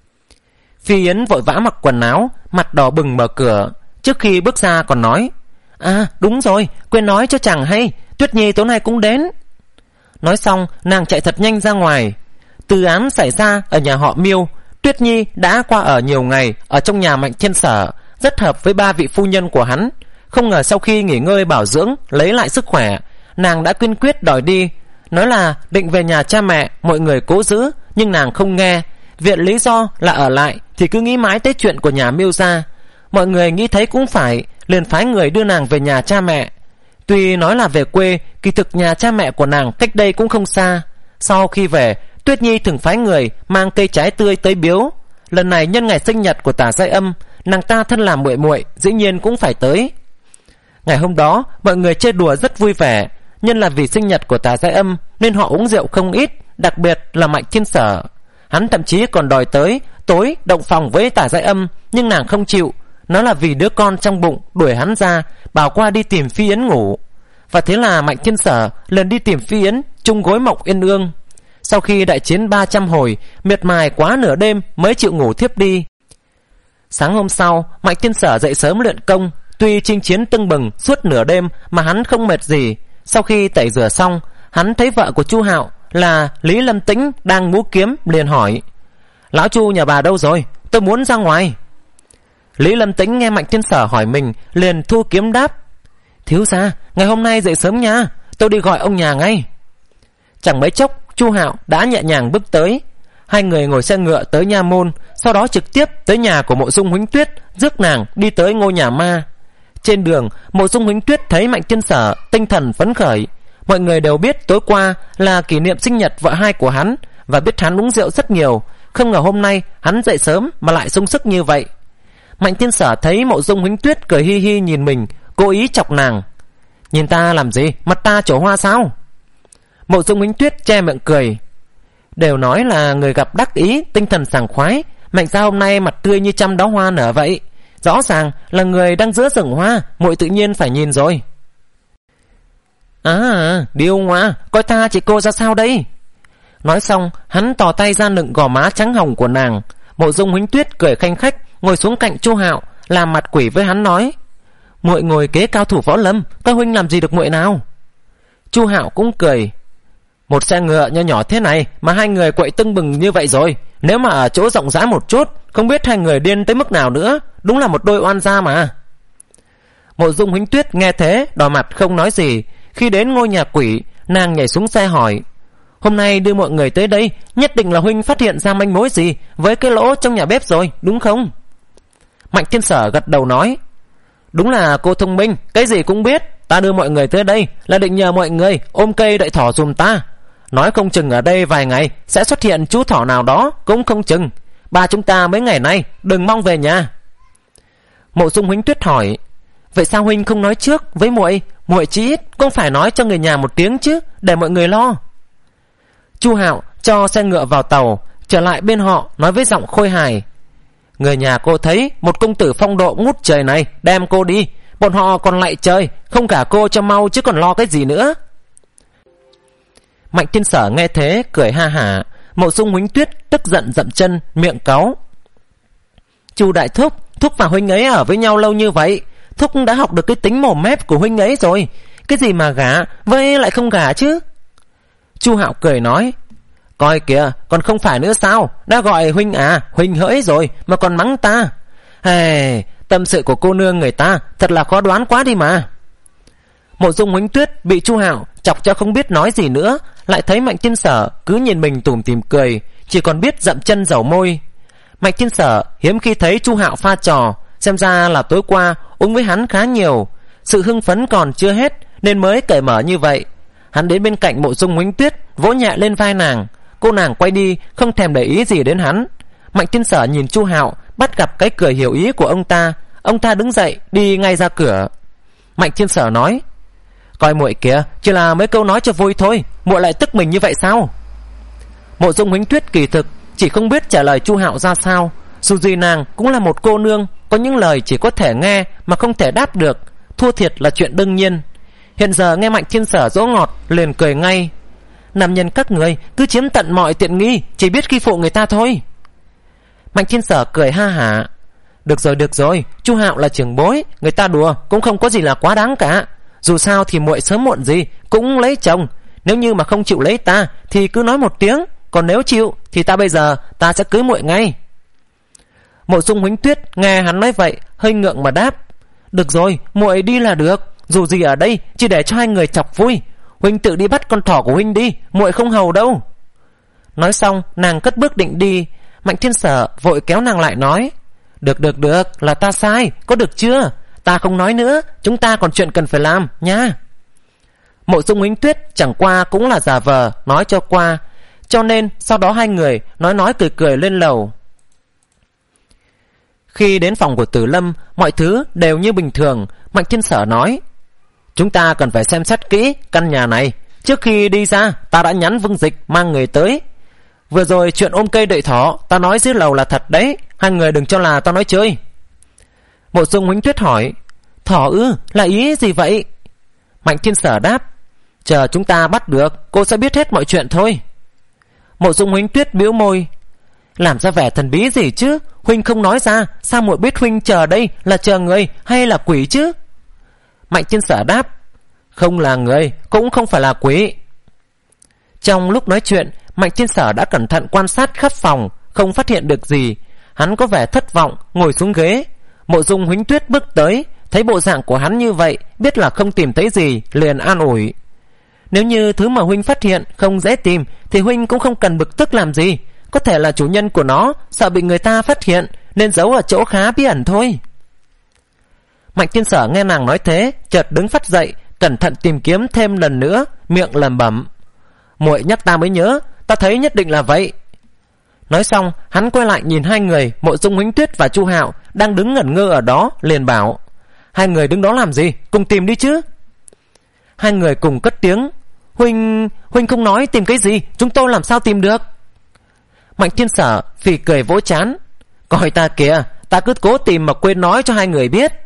Phi Yến vội vã mặc quần áo, mặt đỏ bừng mở cửa. Trước khi bước ra còn nói: À đúng rồi, quên nói cho chàng hay, Tuyết Nhi tối nay cũng đến. Nói xong nàng chạy thật nhanh ra ngoài. Từ án xảy ra ở nhà họ Miêu. Tuyết Nhi đã qua ở nhiều ngày ở trong nhà Mạnh Thiên Sở, rất hợp với ba vị phu nhân của hắn. Không ngờ sau khi nghỉ ngơi bảo dưỡng, lấy lại sức khỏe, nàng đã kiên quyết đòi đi. Nói là định về nhà cha mẹ, mọi người cố giữ, nhưng nàng không nghe. Viện lý do là ở lại thì cứ nghĩ mãi tới chuyện của nhà Miêu gia. Mọi người nghĩ thấy cũng phải, liền phái người đưa nàng về nhà cha mẹ. Tuy nói là về quê, kỳ thực nhà cha mẹ của nàng cách đây cũng không xa. Sau khi về, Tuyết Nhi thường phái người mang cây trái tươi tới biếu. Lần này nhân ngày sinh nhật của Tả Giai Âm, nàng ta thân làm muội muội dĩ nhiên cũng phải tới. Ngày hôm đó mọi người chơi đùa rất vui vẻ. Nhân là vì sinh nhật của Tả Giai Âm nên họ uống rượu không ít, đặc biệt là Mạnh Thiên Sở. Hắn thậm chí còn đòi tới tối động phòng với Tả Giai Âm, nhưng nàng không chịu. Nó là vì đứa con trong bụng đuổi hắn ra, bảo qua đi tìm Phi Yến ngủ. Và thế là Mạnh Thiên Sở lần đi tìm Phi Yến chung gối mộng yên ương. Sau khi đại chiến ba trăm hồi, miệt mài quá nửa đêm mới chịu ngủ thiếp đi. Sáng hôm sau, Mạnh Thiên Sở dậy sớm luyện công. Tuy chinh chiến tưng bừng suốt nửa đêm mà hắn không mệt gì. Sau khi tẩy rửa xong, hắn thấy vợ của Chu Hạo là Lý Lâm Tĩnh đang múa kiếm, liền hỏi: Lão Chu nhà bà đâu rồi? Tôi muốn ra ngoài. Lý Lâm Tĩnh nghe Mạnh Thiên Sở hỏi mình, liền thu kiếm đáp: Thiếu gia, ngày hôm nay dậy sớm nha, tôi đi gọi ông nhà ngay. Chẳng mấy chốc Chu Hạo đã nhẹ nhàng bước tới. Hai người ngồi xe ngựa tới nha môn, sau đó trực tiếp tới nhà của Mộ Dung Huỳnh Tuyết, rước nàng đi tới ngôi nhà ma. Trên đường, Mộ Dung Huỳnh Tuyết thấy Mạnh Thiên Sở tinh thần phấn khởi. Mọi người đều biết tối qua là kỷ niệm sinh nhật vợ hai của hắn, và biết hắn uống rượu rất nhiều. Không ngờ hôm nay hắn dậy sớm mà lại sung sức như vậy. Mạnh Thiên Sở thấy Mộ Dung Huỳnh Tuyết cười hi hi nhìn mình, cố ý chọc nàng: Nhìn ta làm gì, mặt ta trổ hoa sao? Mộ Dung Huỳnh Tuyết che miệng cười: Đều nói là người gặp đắc ý, tinh thần sảng khoái, Mạnh gia hôm nay mặt tươi như trăm đóa hoa nở vậy. Rõ ràng là người đang giữa rừng hoa, muội tự nhiên phải nhìn rồi. À, điêu ngoa, coi ta chị cô ra sao đây? Nói xong hắn tò tay ra nựng gò má trắng hồng của nàng. Mộ Dung Huỳnh Tuyết cười khanh khách ngồi xuống cạnh Chu Hạo, làm mặt quỷ với hắn nói: Muội ngồi kế cao thủ võ lâm, các huynh làm gì được muội nào? Chu Hạo cũng cười: Một xe ngựa nho nhỏ thế này mà hai người quậy tưng bừng như vậy rồi, nếu mà ở chỗ rộng rãi một chút, không biết hai người điên tới mức nào nữa. Đúng là một đôi oan gia mà. Mộ Dung Huỳnh Tuyết nghe thế đỏ mặt không nói gì. Khi đến ngôi nhà quỷ, nàng nhảy xuống xe hỏi: Hôm nay đưa mọi người tới đây, nhất định là huynh phát hiện ra manh mối gì với cái lỗ trong nhà bếp rồi, đúng không? Mạnh Thiên Sở gật đầu nói: Đúng là cô thông minh, cái gì cũng biết. Ta đưa mọi người tới đây là định nhờ mọi người ôm cây đợi thỏ dùm ta. Nói không chừng ở đây vài ngày sẽ xuất hiện chú thỏ nào đó, cũng không chừng. Ba chúng ta mấy ngày nay đừng mong về nhà. Mộ Dung Huỳnh Tuyết hỏi: Vậy sao huynh không nói trước với muội? Muội chí ít cũng phải nói cho người nhà một tiếng chứ, để mọi người lo. Chu Hạo cho xe ngựa vào tàu, trở lại bên họ nói với giọng khôi hài: Người nhà cô thấy một công tử phong độ ngút trời này đem cô đi, bọn họ còn lại trời, không cả cô cho mau chứ còn lo cái gì nữa. Mạnh Thiên Sở nghe thế cười ha hả. Mộ Dung Huỳnh Tuyết tức giận dậm chân, miệng cáu: Chu đại thúc, thúc và huynh ấy ở với nhau lâu như vậy, thúc đã học được cái tính mồm mép của huynh ấy rồi. Cái gì mà gả, vậy lại không gả chứ? Chu Hạo cười nói, coi kìa, còn không phải nữa sao? Đã gọi huynh à, huynh hỡi rồi mà còn mắng ta. Hey, tâm sự của cô nương người ta thật là khó đoán quá đi mà. Mộ Dung Huỳnh Tuyết bị Chu Hạo chọc cho không biết nói gì nữa, lại thấy Mạnh Thiên Sở cứ nhìn mình tủm tỉm cười, chỉ còn biết dậm chân dầu môi. Mạnh Thiên Sở hiếm khi thấy Chu Hạo pha trò, xem ra là tối qua uống với hắn khá nhiều, sự hưng phấn còn chưa hết nên mới cởi mở như vậy. Hắn đến bên cạnh Mộ Dung Huỳnh Tuyết, vỗ nhẹ lên vai nàng. Cô nàng quay đi, không thèm để ý gì đến hắn. Mạnh Thiên Sở nhìn Chu Hạo, bắt gặp cái cười hiểu ý của ông ta. Ông ta đứng dậy đi ngay ra cửa. Mạnh Thiên Sở nói, coi muội kìa, chỉ là mấy câu nói cho vui thôi, muội lại tức mình như vậy sao? Mộ Dung Huỳnh Tuyết kỳ thực chỉ không biết trả lời Chu Hạo ra sao. Dù gì nàng cũng là một cô nương, có những lời chỉ có thể nghe mà không thể đáp được, thua thiệt là chuyện đương nhiên. Hiện giờ nghe Mạnh Thiên Sở dỗ ngọt, liền cười ngay. Nam nhân các người cứ chiếm tận mọi tiện nghi, chỉ biết khi phụ người ta thôi. Mạnh Thiên Sở cười ha hả. Được rồi được rồi, Chu Hạo là trưởng bối, người ta đùa cũng không có gì là quá đáng cả. Dù sao thì muội sớm muộn gì cũng lấy chồng. Nếu như mà không chịu lấy ta thì cứ nói một tiếng, còn nếu chịu thì ta bây giờ ta sẽ cưới muội ngay. Mộ Dung Huỳnh Tuyết nghe hắn nói vậy hơi ngượng mà đáp, được rồi, muội đi là được. Dù gì ở đây chỉ để cho hai người chọc vui. Huynh tự đi bắt con thỏ của huynh đi, muội không hầu đâu. Nói xong nàng cất bước định đi. Mạnh Thiên Sở vội kéo nàng lại nói, được được được, là ta sai, có được chưa? Ta không nói nữa, chúng ta còn chuyện cần phải làm nha. Mộ Dung Huỳnh Tuyết chẳng qua cũng là giả vờ nói cho qua, cho nên sau đó hai người nói nói cười cười lên lầu. Khi đến phòng của Tử Lâm, mọi thứ đều như bình thường. Mạnh Thiên Sở nói, chúng ta cần phải xem xét kỹ căn nhà này. Trước khi đi ra ta đã nhắn Vương Dịch mang người tới. Vừa rồi chuyện ôm cây đợi thỏ ta nói dưới lầu là thật đấy, hai người đừng cho là ta nói chơi. Mộ Dung Huỳnh Tuyết hỏi, thỏ ư, là ý gì vậy? Mạnh Thiên Sở đáp, chờ chúng ta bắt được cô sẽ biết hết mọi chuyện thôi. Mộ Dung Huỳnh Tuyết bĩu môi, làm ra vẻ thần bí gì chứ? Huynh không nói ra, sao muội biết huynh chờ đây là chờ người hay là quỷ chứ? Mạnh Thiên Sở đáp, không là người cũng không phải là quỷ. Trong lúc nói chuyện, Mạnh Thiên Sở đã cẩn thận quan sát khắp phòng, không phát hiện được gì. Hắn có vẻ thất vọng, ngồi xuống ghế. Mộ Dung Huỳnh Tuyết bước tới, thấy bộ dạng của hắn như vậy, biết là không tìm thấy gì, liền an ủi, nếu như thứ mà huynh phát hiện không dễ tìm thì huynh cũng không cần bực tức làm gì. Có thể là chủ nhân của nó sợ bị người ta phát hiện nên giấu ở chỗ khá bí ẩn thôi. Mạnh Thiên Sở nghe nàng nói thế, chợt đứng phắt dậy, cẩn thận tìm kiếm thêm lần nữa, miệng lẩm bẩm, muội nhắc ta mới nhớ, ta thấy nhất định là vậy. Nói xong hắn quay lại nhìn hai người, Mộ Dung Huỳnh Tuyết và Chu Hạo đang đứng ngẩn ngơ ở đó, liền bảo, hai người đứng đó làm gì, cùng tìm đi chứ. Hai người cùng cất tiếng, huynh huynh không nói tìm cái gì, chúng tôi làm sao tìm được? Mạnh Thiên Sở phì cười vỗ trán, coi ta kìa, ta cứ cố tìm mà quên nói cho hai người biết.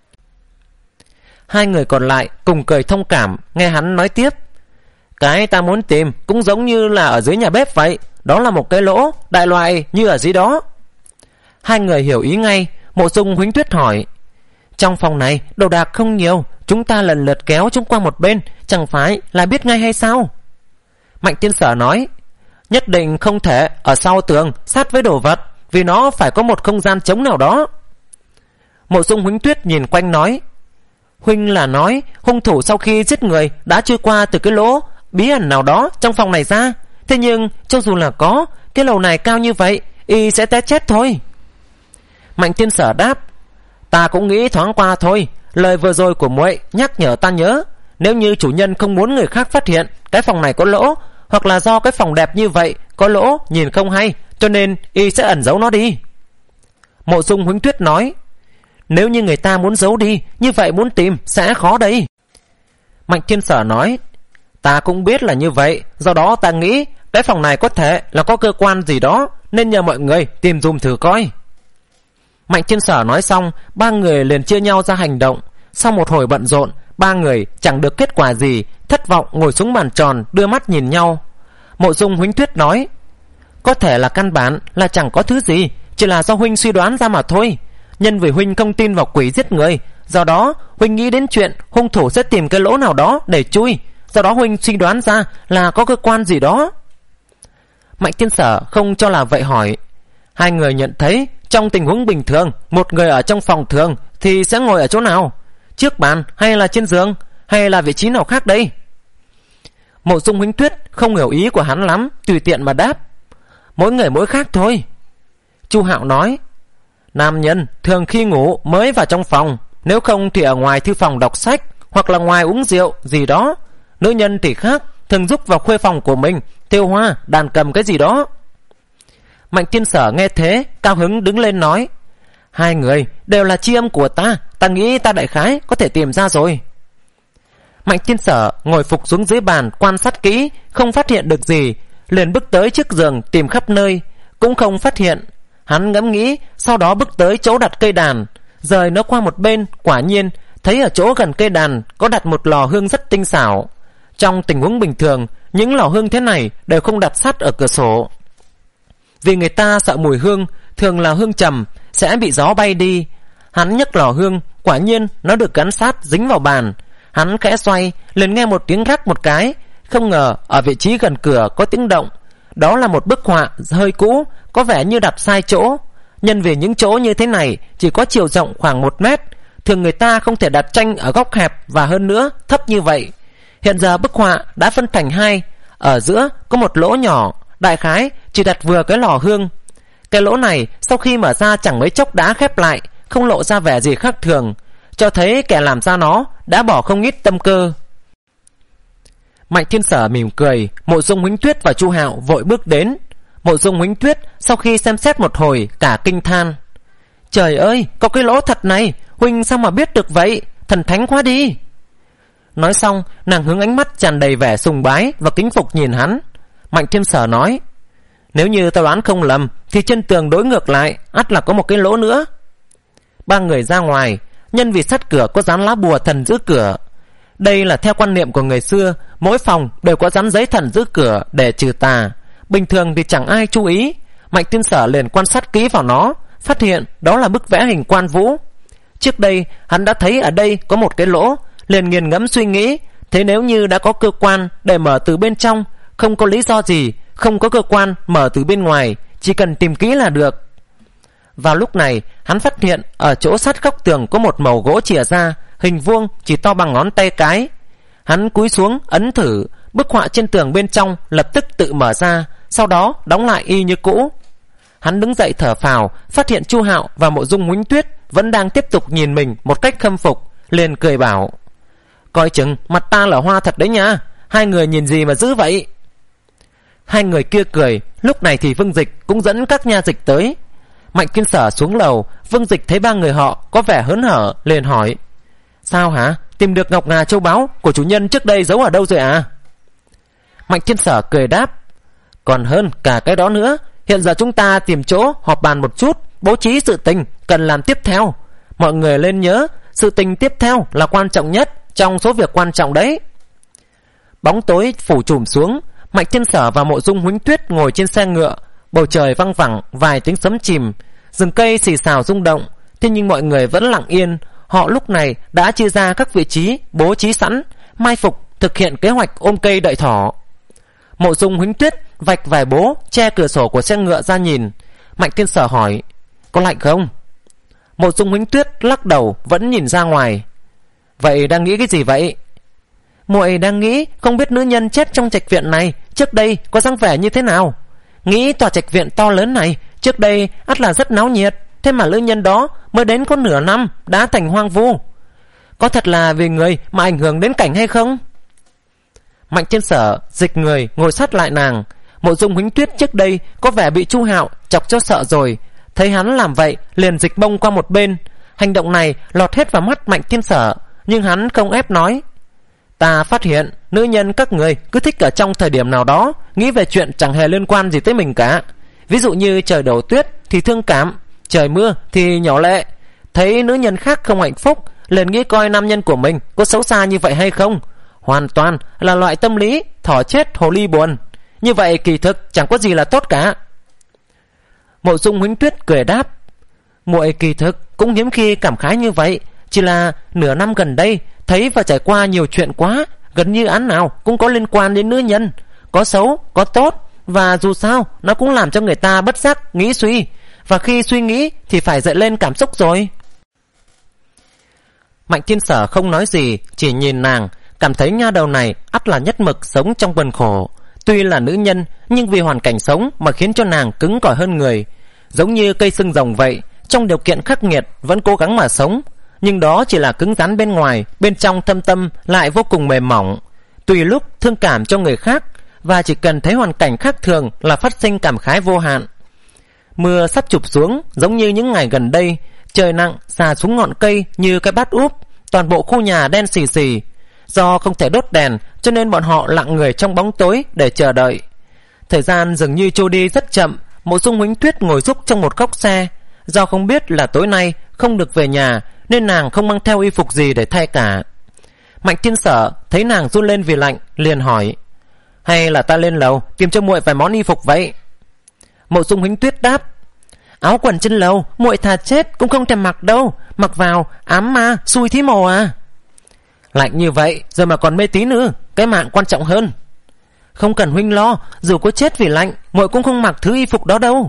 Hai người còn lại cùng cười thông cảm, nghe hắn nói tiếp, cái ta muốn tìm cũng giống như là ở dưới nhà bếp vậy, đó là một cái lỗ đại loại như ở dưới đó. Hai người hiểu ý ngay. Mộ Dung Huỳnh Tuyết hỏi, trong phòng này đồ đạc không nhiều, chúng ta lần lượt kéo chúng qua một bên, chẳng phải là biết ngay hay sao? Mạnh Thiên Sở nói, nhất định không thể ở sau tường sát với đồ vật, vì nó phải có một không gian trống nào đó. Mộ Dung Huỳnh Tuyết nhìn quanh nói, huynh là nói hung thủ sau khi giết người đã chui qua từ cái lỗ bí ẩn nào đó trong phòng này ra. Thế nhưng cho dù là có, cái lầu này cao như vậy, y sẽ té chết thôi. Mạnh Thiên Sở đáp, ta cũng nghĩ thoáng qua thôi, lời vừa rồi của muội nhắc nhở ta nhớ, nếu như chủ nhân không muốn người khác phát hiện cái phòng này có lỗ, hoặc là do cái phòng đẹp như vậy có lỗ nhìn không hay, cho nên y sẽ ẩn giấu nó đi. Mộ Dung Huỳnh Tuyết nói, nếu như người ta muốn giấu đi, như vậy muốn tìm sẽ khó đấy. Mạnh Thiên Sở nói, ta cũng biết là như vậy, do đó ta nghĩ cái phòng này có thể là có cơ quan gì đó, nên nhờ mọi người tìm dùm thử coi. Mạnh Thiên Sở nói xong, ba người liền chia nhau ra hành động. Sau một hồi bận rộn, ba người chẳng được kết quả gì, thất vọng ngồi xuống bàn tròn, đưa mắt nhìn nhau. Mộ Dung Huỳnh Tuyết nói, có thể là căn bản là chẳng có thứ gì, chỉ là do huynh suy đoán ra mà thôi. Nhân vì huynh không tin vào quỷ giết người, Do đó huynh nghĩ đến chuyện hung thủ sẽ tìm cái lỗ nào đó để chui. Do đó huynh suy đoán ra là có cơ quan gì đó. Mạnh Thiên Sở không cho là vậy hỏi: hai người nhận thấy trong tình huống bình thường, một người ở trong phòng thường thì sẽ ngồi ở chỗ nào? Trước bàn hay là trên giường, hay là vị trí nào khác đây? Mộ Dung Huỳnh Tuyết không hiểu ý của hắn lắm, tùy tiện mà đáp: mỗi người mỗi khác thôi. Chu Hạo nói: nam nhân thường khi ngủ mới vào trong phòng, nếu không thì ở ngoài thư phòng đọc sách, hoặc là ngoài uống rượu gì đó. Nữ nhân thì khác, thường giúp vào khuê phòng của mình thêu hoa, đàn cầm cái gì đó. Mạnh Thiên Sở nghe thế cao hứng đứng lên nói: hai người đều là tri âm của ta, ta nghĩ ta đại khái có thể tìm ra rồi. Mạnh Thiên Sở ngồi phục xuống dưới bàn quan sát kỹ, không phát hiện được gì, liền bước tới trước giường tìm khắp nơi, cũng không phát hiện. Hắn ngẫm nghĩ, sau đó bước tới chỗ đặt cây đàn, rời nó qua một bên, quả nhiên thấy ở chỗ gần cây đàn có đặt một lò hương rất tinh xảo. Trong tình huống bình thường, những lò hương thế này đều không đặt sát ở cửa sổ, vì người ta sợ mùi hương, thường là hương trầm, sẽ bị gió bay đi. Hắn nhấc lò hương, quả nhiên nó được gắn sát dính vào bàn. Hắn khẽ xoay, liền nghe một tiếng rắc một cái. Không ngờ ở vị trí gần cửa có tiếng động. Đó là một bức họa hơi cũ, có vẻ như đặt sai chỗ. Nhân vì những chỗ như thế này chỉ có chiều rộng khoảng một mét, thường người ta không thể đặt tranh ở góc hẹp và hơn nữa thấp như vậy. Hiện giờ bức họa đã phân thành hai, ở giữa có một lỗ nhỏ, đại khái chỉ đặt vừa cái lò hương. Cái lỗ này sau khi mở ra chẳng mấy chốc đã khép lại, không lộ ra vẻ gì khác thường, cho thấy kẻ làm ra nó đã bỏ không ít tâm cơ. Mạnh Thiên Sở mỉm cười, Mộ Dung Huỳnh Tuyết và Chu Hạo vội bước đến. Mộ Dung Huỳnh Tuyết sau khi xem xét một hồi cả kinh than: trời ơi, có cái lỗ thật này, huynh sao mà biết được vậy, thần thánh quá đi. Nói xong, nàng hướng ánh mắt tràn đầy vẻ sùng bái và kính phục nhìn hắn. Mạnh Thiên Sở nói: nếu như ta đoán không lầm thì trên tường đối ngược lại ắt là có một cái lỗ nữa. Ba người ra ngoài, nhân vì sát cửa có dán lá bùa thần giữ cửa. Đây là theo quan niệm của người xưa, mỗi phòng đều có dán giấy thần giữ cửa để trừ tà. Bình thường thì chẳng ai chú ý. Mạnh Thiên Sở liền quan sát kỹ vào nó, phát hiện đó là bức vẽ hình Quan Vũ. Trước đây hắn đã thấy ở đây có một cái lỗ, liền nghiền ngẫm suy nghĩ, thế nếu như đã có cơ quan để mở từ bên trong, không có lý do gì không có cơ quan mở từ bên ngoài, chỉ cần tìm kỹ là được. Vào lúc này, hắn phát hiện ở chỗ sát góc tường có một mẩu gỗ chìa ra, hình vuông chỉ to bằng ngón tay cái. Hắn cúi xuống ấn thử, bức họa trên tường bên trong lập tức tự mở ra, sau đó đóng lại y như cũ. Hắn đứng dậy thở phào, phát hiện Chu Hạo và Mộ Dung Huỳnh Tuyết vẫn đang tiếp tục nhìn mình một cách khâm phục, liền cười bảo: coi chừng mặt ta là hoa thật đấy nha, hai người nhìn gì mà dữ vậy. Hai người kia cười. Lúc này thì Vương Dịch cũng dẫn các nha dịch tới. Mạnh Thiên Sở xuống lầu, Vương Dịch thấy ba người họ có vẻ hớn hở, liền hỏi: sao hả, tìm được ngọc ngà châu báu của chủ nhân trước đây giấu ở đâu rồi à? Mạnh Thiên Sở cười đáp: còn hơn cả cái đó nữa, hiện giờ chúng ta tìm chỗ họp bàn một chút, bố trí sự tình cần làm tiếp theo. Mọi người lên nhớ, sự tình tiếp theo là quan trọng nhất trong số việc quan trọng đấy. Bóng tối phủ trùm xuống, Mạnh Thiên Sở và Mộ Dung Huỳnh Tuyết ngồi trên xe ngựa. Bầu trời văng vẳng vài tiếng sấm chìm, rừng cây xì xào rung động. Thế nhưng mọi người vẫn lặng yên. Họ lúc này đã chia ra các vị trí, bố trí sẵn, mai phục thực hiện kế hoạch ôm cây đợi thỏ. Mộ Dung Huỳnh Tuyết vạch vài bố che cửa sổ của xe ngựa ra nhìn. Mạnh Thiên Sở hỏi: có lạnh không? Mộ Dung Huỳnh Tuyết lắc đầu, vẫn nhìn ra ngoài. Vậy đang nghĩ cái gì vậy? Muội đang nghĩ không biết nữ nhân chết trong trạch viện này trước đây có dáng vẻ như thế nào. Nghĩ tòa trạch viện to lớn này trước đây ắt là rất náo nhiệt, thế mà nữ nhân đó mới đến có nửa năm đã thành hoang vu. Có thật là vì người mà ảnh hưởng đến cảnh hay không? Mạnh Thiên Sở dịch người ngồi sát lại nàng. Mộ Dung Huỳnh Tuyết trước đây có vẻ bị Chu Hạo chọc cho sợ rồi, thấy hắn làm vậy liền dịch mông qua một bên. Hành động này lọt hết vào mắt Mạnh Thiên Sở, nhưng hắn không ép nói: ta phát hiện nữ nhân các người cứ thích ở trong thời điểm nào đó nghĩ về chuyện chẳng hề liên quan gì tới mình cả. Ví dụ như trời đổ tuyết thì thương cảm, trời mưa thì nhỏ lệ. Thấy nữ nhân khác không hạnh phúc liền nghĩ coi nam nhân của mình có xấu xa như vậy hay không. Hoàn toàn là loại tâm lý thỏ chết hồ ly buồn. Như vậy kỳ thực chẳng có gì là tốt cả. Mộ Dung Huỳnh Tuyết cười đáp: muội kỳ thực cũng hiếm khi cảm khái như vậy, Chỉ là nửa năm gần đây thấy và trải qua nhiều chuyện quá, gần như án nào cũng có liên quan đến nữ nhân, có xấu, có tốt, và dù sao nó cũng làm cho người ta bất giác nghĩ suy, và khi suy nghĩ thì phải dậy lên cảm xúc rồi. Mạnh Thiên Sở không nói gì, chỉ nhìn nàng, cảm thấy nha đầu này ắt là nhất mực sống trong vần khổ. Tuy là nữ nhân, nhưng vì hoàn cảnh sống mà khiến cho nàng cứng cỏi hơn người, giống như cây xương rồng vậy, trong điều kiện khắc nghiệt vẫn cố gắng mà sống. Nhưng đó chỉ là cứng rắn bên ngoài, bên trong thâm tâm lại vô cùng mềm mỏng, tùy lúc thương cảm cho người khác, và chỉ cần thấy hoàn cảnh khác thường là phát sinh cảm khái vô hạn. Mưa sắp chụp xuống, giống như những ngày gần đây, trời nặng xà xuống ngọn cây như cái bát úp, toàn bộ khu nhà đen xì xì. Do không thể đốt đèn cho nên bọn họ lặng người trong bóng tối để chờ đợi. Thời gian dường như trôi đi rất chậm. Mộ Dung Huỳnh Tuyết ngồi rúc trong một góc xe. Do không biết là tối nay không được về nhà nên nàng không mang theo y phục gì để thay cả. Mạnh Thiên Sở thấy nàng run lên vì lạnh, liền hỏi: hay là ta lên lầu tìm cho muội vài món y phục vậy? Mộ Dung Huỳnh Tuyết đáp: áo quần trên lầu muội thà chết cũng không thèm mặc đâu, mặc vào ám ma xui thí mồ à. Lạnh như vậy rồi mà còn mê tí nữa, cái mạng quan trọng hơn. Không cần huynh lo, dù có chết vì lạnh muội cũng không mặc thứ y phục đó đâu.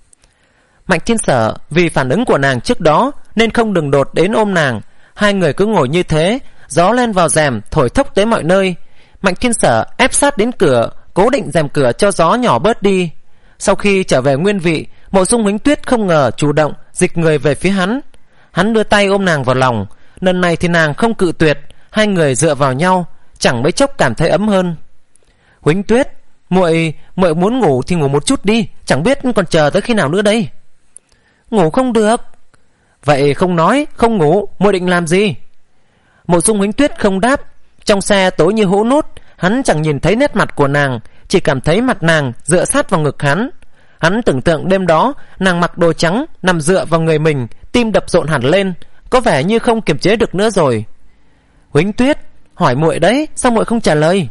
Mạnh Thiên Sở vì phản ứng của nàng trước đó nên không đừng đột đến ôm nàng. Hai người cứ ngồi như thế, gió len vào rèm thổi thốc tới mọi nơi. Mạnh Thiên Sở ép sát đến cửa, cố định rèm cửa cho gió nhỏ bớt đi. Sau khi trở về nguyên vị, Mộ Dung Huỳnh Tuyết không ngờ chủ động dịch người về phía hắn. Hắn đưa tay ôm nàng vào lòng. Lần này thì nàng không cự tuyệt, hai người dựa vào nhau, chẳng mấy chốc cảm thấy ấm hơn. Huỳnh Tuyết, muội muội muốn ngủ thì ngủ một chút đi, chẳng biết còn chờ tới khi nào nữa đây. Ngủ không được. Vậy không nói, không ngủ, muội định làm gì? Mộ Dung Huỳnh Tuyết không đáp. Trong xe tối như hũ nút, hắn chẳng nhìn thấy nét mặt của nàng, chỉ cảm thấy mặt nàng dựa sát vào ngực hắn. Hắn tưởng tượng đêm đó nàng mặc đồ trắng nằm dựa vào người mình, tim đập rộn hẳn lên, có vẻ như không kiềm chế được nữa rồi. Huỳnh Tuyết, hỏi muội đấy, sao muội không trả lời?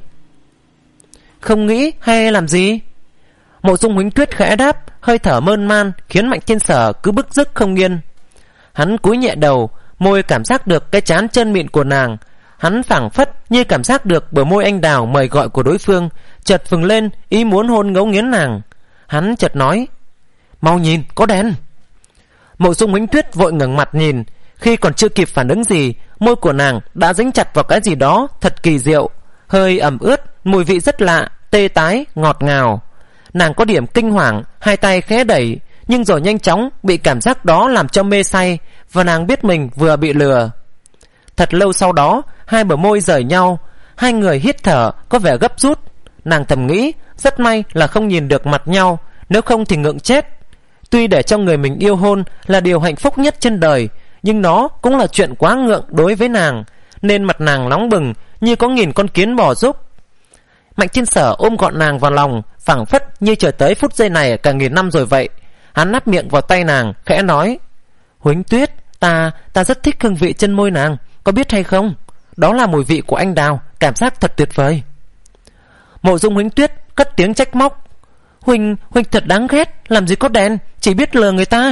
Không nghĩ hay làm gì? Mộ Dung Huỳnh Tuyết khẽ đáp, hơi thở mơn man khiến Mạnh Thiên Sở cứ bức rứt không yên. Hắn cúi nhẹ đầu, môi cảm giác được cái trán trơn mịn của nàng. Hắn phảng phất như cảm giác được bờ môi anh đào mời gọi của đối phương, chợt phừng lên ý muốn hôn ngấu nghiến nàng. Hắn chợt nói: mau nhìn, có đèn. Mộ Dung Huỳnh Tuyết vội ngẩng mặt nhìn. Khi còn chưa kịp phản ứng gì, môi của nàng đã dính chặt vào cái gì đó thật kỳ diệu, hơi ẩm ướt, mùi vị rất lạ, tê tái, ngọt ngào. Nàng có điểm kinh hoàng, hai tay khẽ đẩy, nhưng rồi nhanh chóng bị cảm giác đó làm cho mê say, và nàng biết mình vừa bị lừa. Thật lâu sau đó, hai bờ môi rời nhau, hai người hít thở có vẻ gấp rút. Nàng thầm nghĩ, rất may là không nhìn được mặt nhau, nếu không thì ngượng chết. Tuy để cho người mình yêu hôn là điều hạnh phúc nhất trên đời, nhưng nó cũng là chuyện quá ngượng đối với nàng, nên mặt nàng nóng bừng như có nghìn con kiến bò rúc. Mạnh Thiên Sở ôm gọn nàng vào lòng, phảng phất như chờ tới phút giây này cả nghìn năm rồi vậy. Hắn nắp miệng vào tay nàng, khẽ nói: Huỳnh Tuyết, ta ta rất thích hương vị chân môi nàng, có biết hay không? Đó là mùi vị của anh đào, cảm giác thật tuyệt vời. Mộ Dung Huỳnh Tuyết cất tiếng trách móc: Huỳnh Huỳnh thật đáng ghét, làm gì có đèn, chỉ biết lừa người ta.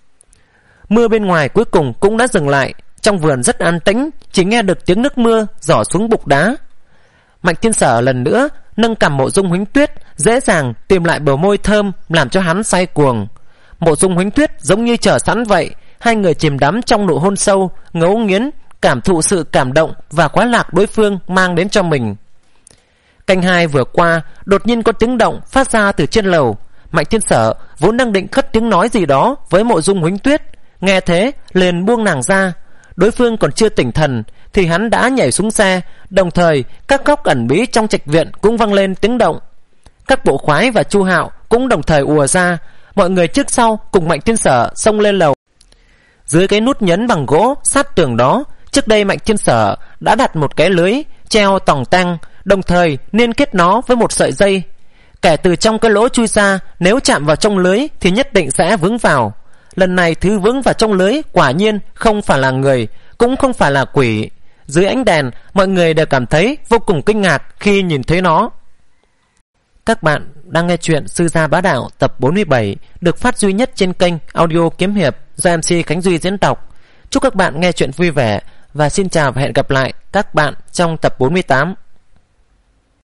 Mưa bên ngoài cuối cùng cũng đã dừng lại. Trong vườn rất an tĩnh, chỉ nghe được tiếng nước mưa rỏ xuống bục đá. Mạnh Thiên Sở lần nữa nâng cằm Mộ Dung Huỳnh Tuyết, dễ dàng tìm lại bờ môi thơm làm cho hắn say cuồng. Mộ Dung Huỳnh Tuyết giống như chờ sẵn vậy, hai người chìm đắm trong nụ hôn sâu, ngấu nghiến, cảm thụ sự cảm động và khoái lạc đối phương mang đến cho mình. Canh hai vừa qua, đột nhiên có tiếng động phát ra từ trên lầu. Mạnh Thiên Sở vốn đang định cất tiếng nói gì đó với Mộ Dung Huỳnh Tuyết, nghe thế liền buông nàng ra. Đối phương còn chưa tỉnh thần thì hắn đã nhảy xuống xe, đồng thời các góc ẩn bí trong trạch viện cũng vang lên tiếng động. Các bộ khoái và Chu Hạo cũng đồng thời ùa ra, mọi người trước sau cùng Mạnh Thiên Sở xông lên lầu. Dưới cái nút nhấn bằng gỗ sát tường đó, trước đây Mạnh Thiên Sở đã đặt một cái lưới treo tòng tang, đồng thời liên kết nó với một sợi dây. Kẻ từ trong cái lỗ chui ra, nếu chạm vào trong lưới thì nhất định sẽ vướng vào. Lần này thứ vướng vào trong lưới quả nhiên không phải là người, cũng không phải là quỷ. Dưới ánh đèn, mọi người đều cảm thấy vô cùng kinh ngạc khi nhìn thấy nó. Các bạn đang nghe chuyện Sư Gia Bá Đạo tập bốn mươi bảy, được phát duy nhất trên kênh audio kiếm hiệp do em xê Khánh Duy diễn đọc. Chúc các bạn nghe chuyện vui vẻ và xin chào và hẹn gặp lại các bạn trong tập bốn mươi tám.